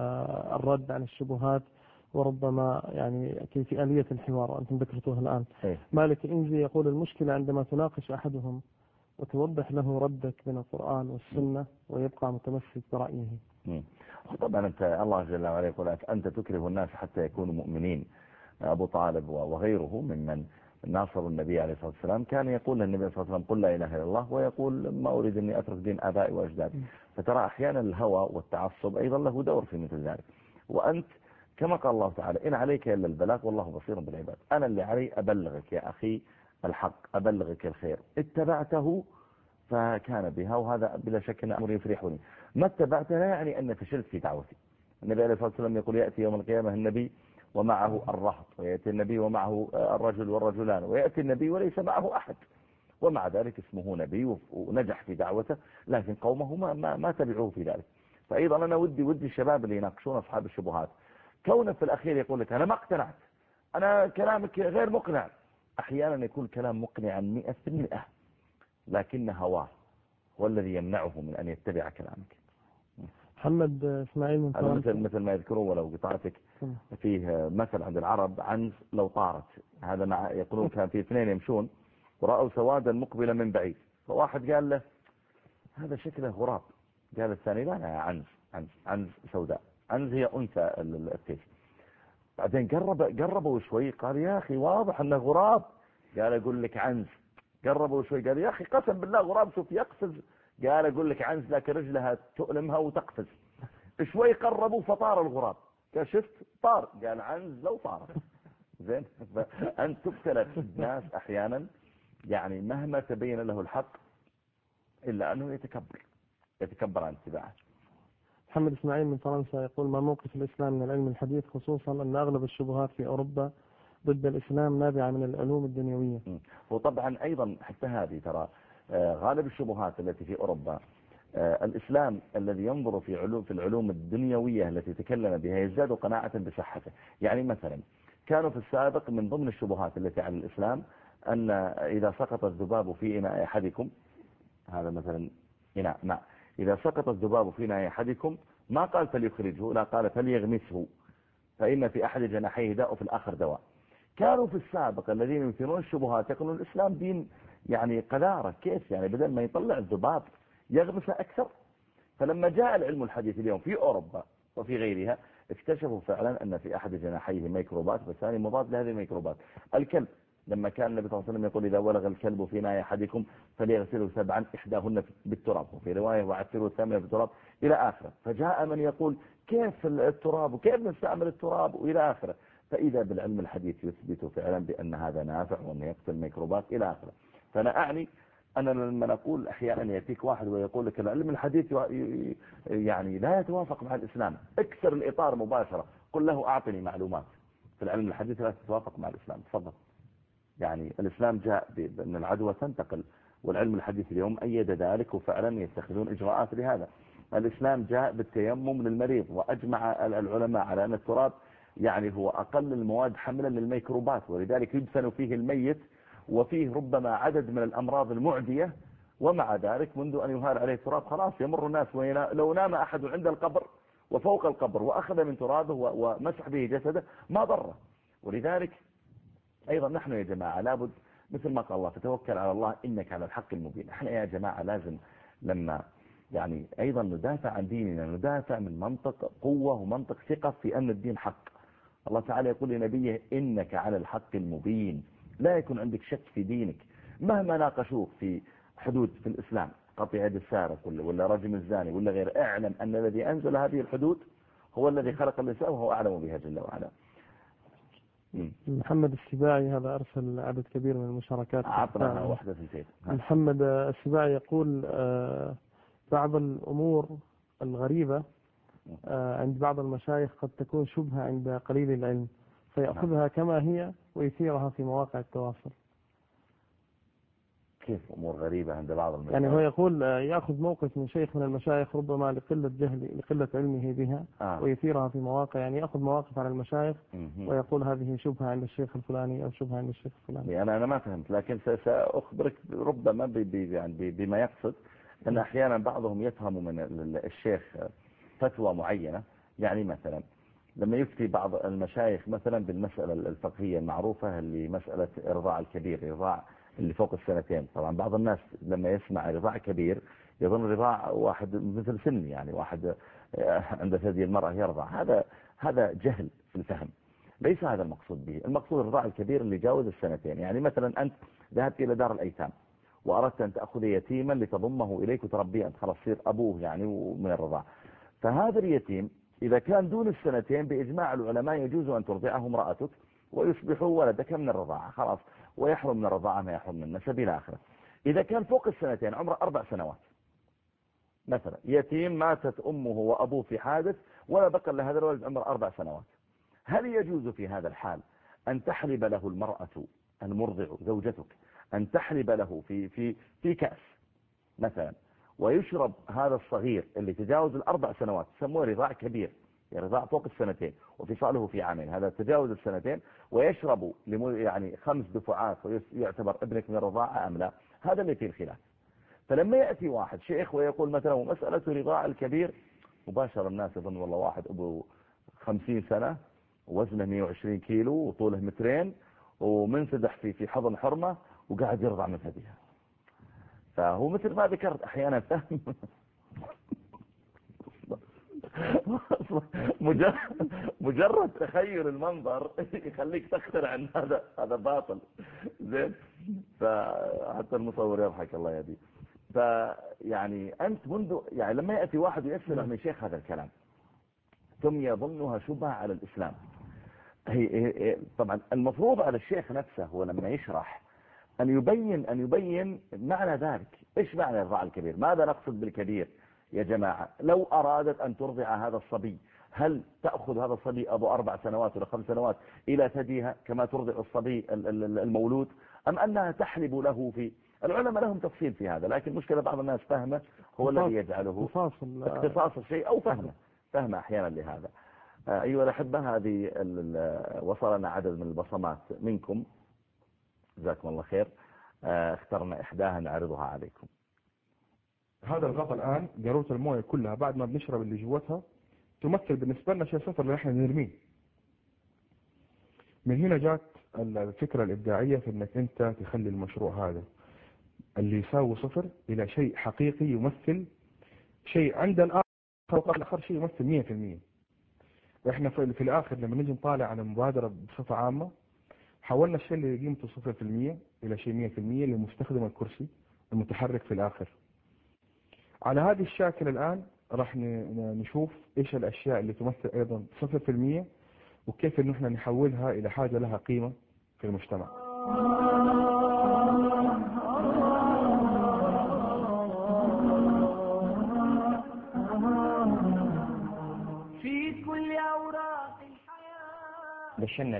الرد عن الشبهات، وربما يعني كيف آلية الحوار وأنتم ذكرتوها الآن. مالك إنجي يقول المشكلة عندما تناقش أحدهم وتوضح له ردك من القرآن والسنة ويبقى متمسك برأيه. طبعا أنت الله جل وعلا يقول أنت تكره الناس حتى يكونوا مؤمنين. أبو طالب وغيره ممن ناصر النبي عليه الصلاة والسلام كان يقول للنبي صلى الله عليه وسلم قل لا إله إلا الله، ويقول ما أريد أني أترك دين آبائي وأجدادي. فترى أحيانا الهوى والتعصب أيضا له دور في مثل ذلك. وأنت كما قال الله تعالى إن عليك إلا البلاغ والله بصير بالعباد. أنا اللي علي أبلغك يا أخي الحق، أبلغك الخير، اتبعته فكان بها، وهذا بلا شك أن أمر يفرحني. ما اتبعته لا يعني أن فشلت في دعوتي. النبي عليه الصلاة والسلام يقول يأتي يوم القيامة النبي ومعه الرهط، ويأتي النبي ومعه الرجل والرجلان، ويأتي النبي وليس معه أحد، ومع ذلك اسمه نبي ونجح في دعوته، لكن قومه ما تبعوه في ذلك. فأيضا أنا ودي الشباب اللي يناقشون أصحاب الشبهات كونه في الأخير يقول لك أنا ما اقتنعت، أنا كلامك غير مقنع. أحيانا يكون كلام مقنعا 100%، لكن هواه هو الذي يمنعه من أن يتبع كلامك. محمد إسماعيل من فرنسا مثل ما يذكرون ولو قطعتك فيه مثل عند العرب عنز لو طارت. هذا مع يقولون كان في اثنين يمشون ورأوا سوادا مقبلا من بعيد، فواحد قال له هذا شكله غراب، قال الثاني لا عنز عنز سوداء، عنز هي أنثى التيس. بعدين قربوا شوي قال يا أخي واضح أنه غراب، قال أقول لك عنز. قربوا شوي قال يا أخي قسم بالله غراب شوف يقفز، قال أقول لك عنز لكن رجلها تؤلمها وتقفز. شوي قربوا فطار الغراب، قال شفت طار، قال عنز لو طارت. زين. فأنت تبتلى الناس أحيانا يعني مهما تبين له الحق إلا أنه يتكبر عن اتباعه. محمد إسماعيل من فرنسا يقول ما موقف الإسلام من العلم الحديث، خصوصا أن أغلب الشبهات في أوروبا ضد الإسلام نابعة من العلوم الدنيوية. وطبعا أيضا حتى هذه ترى غالب الشبهات التي في أوروبا الإسلام الذي ينظر في العلوم الدنيوية التي تكلم بها يزداد قناعة بصحته. يعني مثلا كانوا في السابق من ضمن الشبهات التي على الإسلام أن إذا سقط الذباب في إناء أحدكم، هذا مثلا إناء ماء، إذا سقط الذباب في إناء أحدكم ما قال فليخرجه، لا قال فليغمسه فإن في أحد جناحيه داء وفي الآخر دواء. كانوا في السابق الذين يثيرون الشبهات يقولون الإسلام دين يعني قذارة، كيف يعني بدل ما يطلع الذباب يغمسه أكثر. فلما جاء العلم الحديث اليوم في أوروبا وفي غيرها اكتشفوا فعلا أن في أحد جناحيه ميكروبات والثاني مضاد لهذه الميكروبات. الكلب لما كان النبي صلى الله عليه وسلم يقول إذا ولغ الكلب في إناء أحدكم فليغسله 7 إحداهن بالتراب، وفي رواية وعثروا 8 بالتراب إلى آخره. فجاء من يقول كيف التراب وكيف نستعمل التراب وإلى آخره. فإذا بالعلم الحديث يثبت فعلا بأن هذا نافع وأنه يقتل الميكروبات إلى آخره. فأنا أعني أنا لما نقول أحيانا يأتيك واحد ويقول لك العلم الحديث يعني لا يتوافق مع الإسلام، اكسر الإطار مباشرة، قل له أعطني معلومات في العلم الحديث لا تتوافق مع الإسلام. تفضل. يعني الإسلام جاء بأن العدوى تنتقل، والعلم الحديث اليوم أيد ذلك وفعلا يتخذون إجراءات لهذا. الإسلام جاء بالتيمم للمريض، وأجمع العلماء على أن التراب يعني هو أقل المواد حملا للميكروبات، ولذلك يدفن فيه الميت وفيه ربما عدد من الأمراض المعدية، ومع ذلك منذ أن يهال عليه التراب خلاص يمر الناس. لو نام أحد عند القبر وفوق القبر وأخذ من ترابه ومسح به جسده ما ضره. ولذلك أيضا نحن يا جماعة لابد مثل ما قال الله فتوكل على الله إنك على الحق المبين. احنا يا جماعة لازم لما يعني أيضا ندافع عن ديننا ندافع من منطق قوة ومنطق ثقة في أن الدين حق. الله تعالى يقول لنبيه إنك على الحق المبين، لا يكون عندك شك في دينك مهما ناقشوك في حدود في الإسلام، قطع يد السارق ولا رجم الزاني ولا غير، اعلم أن الذي أنزل هذه الحدود هو الذي خلق الإنسان وهو أعلم بها جل وعلا. محمد السباعي هذا أرسل عدد كبير من المشاركات. عطنا واحدة في الفيد. محمد السباعي يقول بعض الأمور الغريبة عند بعض المشايخ قد تكون شبهة عند قليل العلم فيأخذها كما هي ويثيرها في مواقع التواصل. كيف أمور غريبة عند بعض المشايخ؟ يعني هو يقول يأخذ موقف من شيخ من المشايخ ربما لقلة علمه بها ويثيرها في مواقع، يعني يأخذ مواقف على المشايخ ويقول هذه شبهة عند الشيخ الفلاني أو شبهة عند الشيخ الفلاني. أنا ما فهمت، لكن سأخبرك ربما بما يقصد أن أحيانا بعضهم يفهم من الشيخ فتوى معينة. يعني مثلا لما يفتي بعض المشايخ مثلا بالمسألة الفقهية المعروفة اللي مسألة إرضاع الكبير، إرضاع اللي فوق السنتين. طبعا بعض الناس لما يسمع رضاع كبير يظن رضاع واحد مثل سن، يعني واحد عند ثدي المرأة يرضع. هذا جهل في الفهم، ليس هذا المقصود به. المقصود الرضاع الكبير اللي جاوز السنتين. يعني مثلا أنت ذهبت إلى دار الأيتام وأردت أن تأخذ يتيما لتضمه إليك وتربيه، أنت خلاص تصير أبوه يعني ومن الرضاع. فهذا اليتيم إذا كان دون السنتين بإجماع العلماء يجوز أن ترضعه امرأتك ويصبح ولدك من الرضاعة خلاص، ويحرم من الرضاعة ما يحرم من النسب إلى آخره. إذا كان فوق السنتين عمره 4 سنوات مثلا، يتيم ماتت أمه وأبوه في حادث ولا بقى لهذا الولد عمره 4 سنوات، هل يجوز في هذا الحال أن تحلب له المرأة المرضع زوجتك أن تحلب له في كأس مثلا، ويشرب هذا الصغير اللي تجاوز 4 سنوات، يسموه رضاع كبير، رضاع فوق السنتين وفصاله في عامين، هذا تجاوز السنتين، ويشرب يعني 5 دفعات ويعتبر ابنك من الرضاعة أم لا؟ هذا اللي فيه الخلاف. فلما يأتي واحد شيخ ويقول مثلا مسألة رضاع الكبير، مباشرة الناس يظن والله واحد أبو 50 سنة ووزنه 120 كيلو وطوله 2 متر ومنسدح في حضن حرمة وقاعد يرضع من ثديها. فهو مثل ما ذكرت أحيانا فهم مجرد تخيل المنظر يخليك تخترع ان هذا باطل زين. فحتى المصور يضحك الله يهديه. فيعني انت منذ يعني لما ياتي واحد يسمع من شيخ هذا الكلام ثم يظنها شبهه على الاسلام، هي طبعا المفروض على الشيخ نفسه هو لما يشرح أن يبين معنى ذلك. إيش معنى الرضاع الكبير؟ ماذا نقصد بالكبير يا جماعة؟ لو أرادت أن ترضع هذا الصبي هل تأخذ هذا الصبي أبو 4 سنوات ولا 5 سنوات إلى ثديها كما ترضع الصبي المولود، أم أنها تحلب له العلماء لهم تفصيل في هذا، لكن مشكلة بعض الناس فهمه هو الذي يجعله اختصاص الشيء أو فهمه أحيانا لهذا. أيها الأحبة، هذه وصلنا عدد من البصمات منكم، جزاكم الله خير. اخترنا إحداها نعرضها عليكم. هذا الغطاء الآن جارورة المويه كلها بعد ما بنشرب اللي جوتها تمثل بالنسبة لنا شيء صفر اللي احنا نرميه. من هنا جات الفكرة الإبداعية في انك انت تخلي المشروع هذا اللي يساوي صفر الى شيء حقيقي يمثل شيء عند الآخر، والآخر شيء يمثل 100%. واحنا في الآخر لما نجي نطالع على المبادرة بصفة عامة حولنا الشيء اللي قيمته 0% الى شيء 100% لمستخدم الكرسي المتحرك في الآخر. على هذه الشاكلة الآن راح نشوف إيش الأشياء اللي تمثل أيضا 0% وكيف إنه إحنا نحولها إلى حاجة لها قيمة في المجتمع. في كل أوراق الحياة دشنا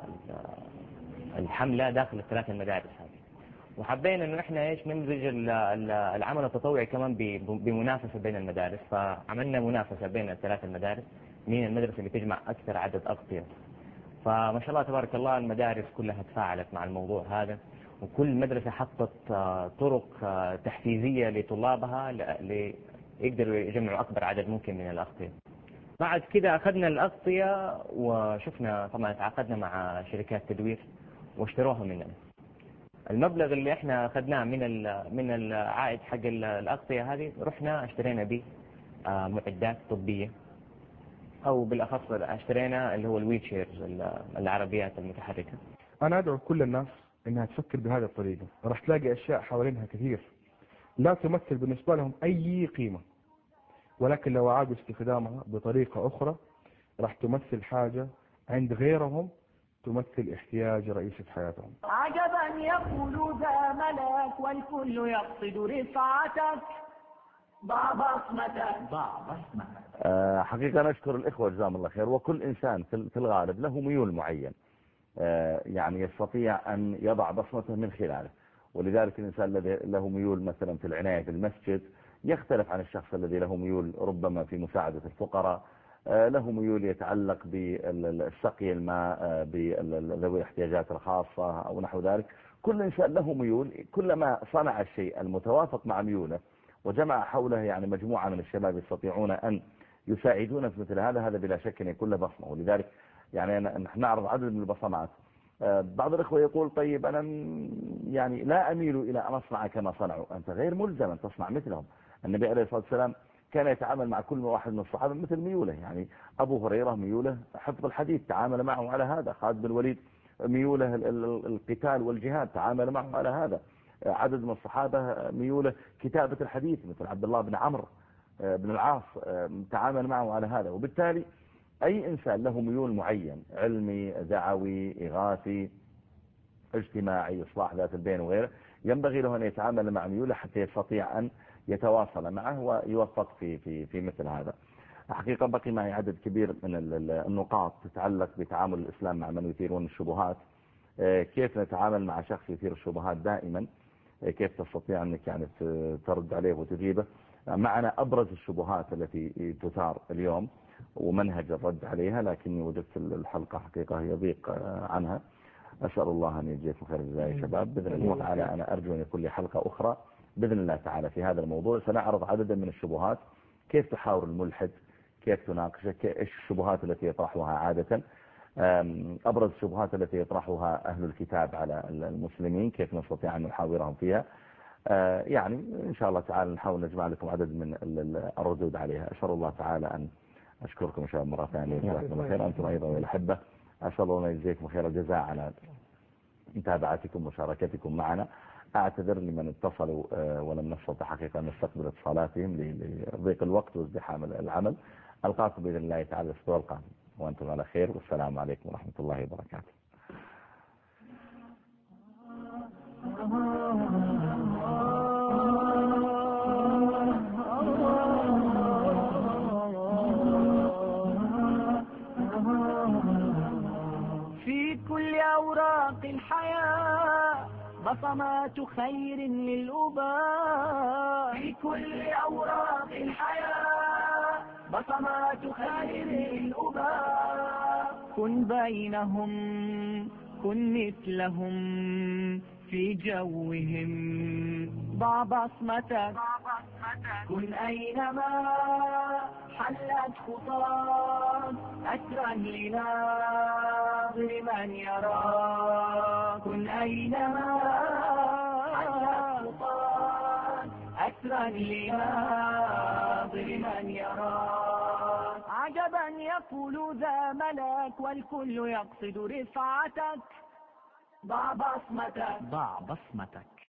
الحملة داخل الثلاث المدارس هذه، وحبينا انه احنا ايش نمزج العمل التطوعي كمان بمنافسه بين المدارس. فعملنا منافسه بين الثلاث المدارس، مين المدرسه اللي تجمع اكثر عدد اغطيه. فما شاء الله تبارك الله المدارس كلها تفاعلت مع الموضوع هذا، وكل مدرسه حطت طرق تحفيزيه لطلابها يقدروا يجمعوا اكبر عدد ممكن من الاغطيه. بعد كده اخذنا الاغطيه وشفنا، طبعا تعاقدنا مع شركات تدوير واشتروها مننا. المبلغ اللي احنا اخذناه من العائد حق الاغطيه هذه رحنا اشترينا به معدات طبيه، او بالاخص اشترينا اللي هو الويل شيرز، العربيات المتحركه. انا ادعو كل الناس انها تفكر بهذه الطريقه، راح تلاقي اشياء حوالينها كثير لا تمثل بالنسبه لهم اي قيمه، ولكن لو عادوا استخدامها بطريقه اخرى راح تمثل حاجه عند غيرهم تمثل احتياج رئيسي في حياتهم. عجبا يقول ذا ملك والكل يقصد رفعتك، ضع بصمتك ضع بصمتك. حقيقة نشكر الإخوة جزاهم الله خير. وكل إنسان في الغالب له ميول معين يعني يستطيع أن يضع بصمته من خلاله، ولذلك الإنسان الذي له ميول مثلا في العناية في المسجد يختلف عن الشخص الذي له ميول ربما في مساعدة الفقراء، له ميول يتعلق بالسقي الماء بذوي الاحتياجات الخاصة أو نحو ذلك. كل إنسان له ميول، كلما صنع الشيء المتوافق مع ميوله وجمع حوله يعني مجموعة من الشباب يستطيعون أن يساعدون في مثل هذا بلا شك أن يكون له بصمة. ولذلك يعني نحن نعرض عدد من البصمات. بعض الإخوة يقول طيب أنا يعني لا أميل إلى أن أصنع كما صنعوا. أنت غير ملزم أن تصنع مثلهم. النبي عليه الصلاة والسلام كان يتعامل مع كل واحد من الصحابة مثل ميوله. يعني أبو هريرة ميوله حفظ الحديث تعامل معه على هذا، خالد بن الوليد ميوله القتال والجهاد تعامل معه على هذا، عدد من الصحابة ميوله كتابة الحديث مثل عبد الله بن عمرو بن العاص تعامل معه على هذا. وبالتالي أي إنسان له ميول معين، علمي دعوي إغاثي اجتماعي إصلاح ذات البين وغيره، ينبغي له أن يتعامل مع ميوله حتى يستطيع أن يتواصل معه ويوفق في مثل هذا. حقيقة بقي معي عدد كبير من النقاط تتعلق بتعامل الإسلام مع من يثيرون الشبهات. كيف نتعامل مع شخص يثير الشبهات دائما، كيف تستطيع أنك يعني ترد عليه وتجيبه. معنا أبرز الشبهات التي تثار اليوم ومنهج الرد عليها، لكني وجدت الحلقة حقيقة يضيق عنها. أسأل الله أن يجزيكم خير الجزاء يا شباب. بإذن الله تعالى أنا أرجو أن يكون لي حلقة أخرى بإذن الله تعالى في هذا الموضوع. سنعرض عددا من الشبهات، كيف تحاور الملحد، كيف تناقشه، إيش الشبهات التي يطرحها عادة، أبرز الشبهات التي يطرحها أهل الكتاب على المسلمين، كيف نستطيع أن نحاورهم فيها. يعني إن شاء الله تعالى نحاول نجمع لكم عدد من الردود عليها. أسأل الله تعالى أن أشكركم إن شاء الله مرة ثانية. جزاكم الله خير أنتم أيضا والأحبة. أسأل الله أن يجزيكم خير الجزاء على متابعتكم ومشاركتكم معنا. أعتذر لمن اتصلوا ولم نستطع حقيقة نستقبل اتصالاتهم لضيق الوقت وازدحام العمل. ألقاكم بإذن الله تعالى الأسبوع القادم وأنتم على خير، والسلام عليكم ورحمة الله وبركاته. في كل أوراق الحياة بصمات خير للأباء في كل أوراق الحياة، بصمات خير للأباء. كن بينهم، كن مثلهم في جوهم، ضع بصمتك. كن أينما حلت خطاك أسرا لناظر من يراك. كن أينما حلت خطاك أسرا لناظر من يراك. عجبا يقول ذا ملاك والكل يقصد رفعتك، ضع بصمتك. ضع بصمتك.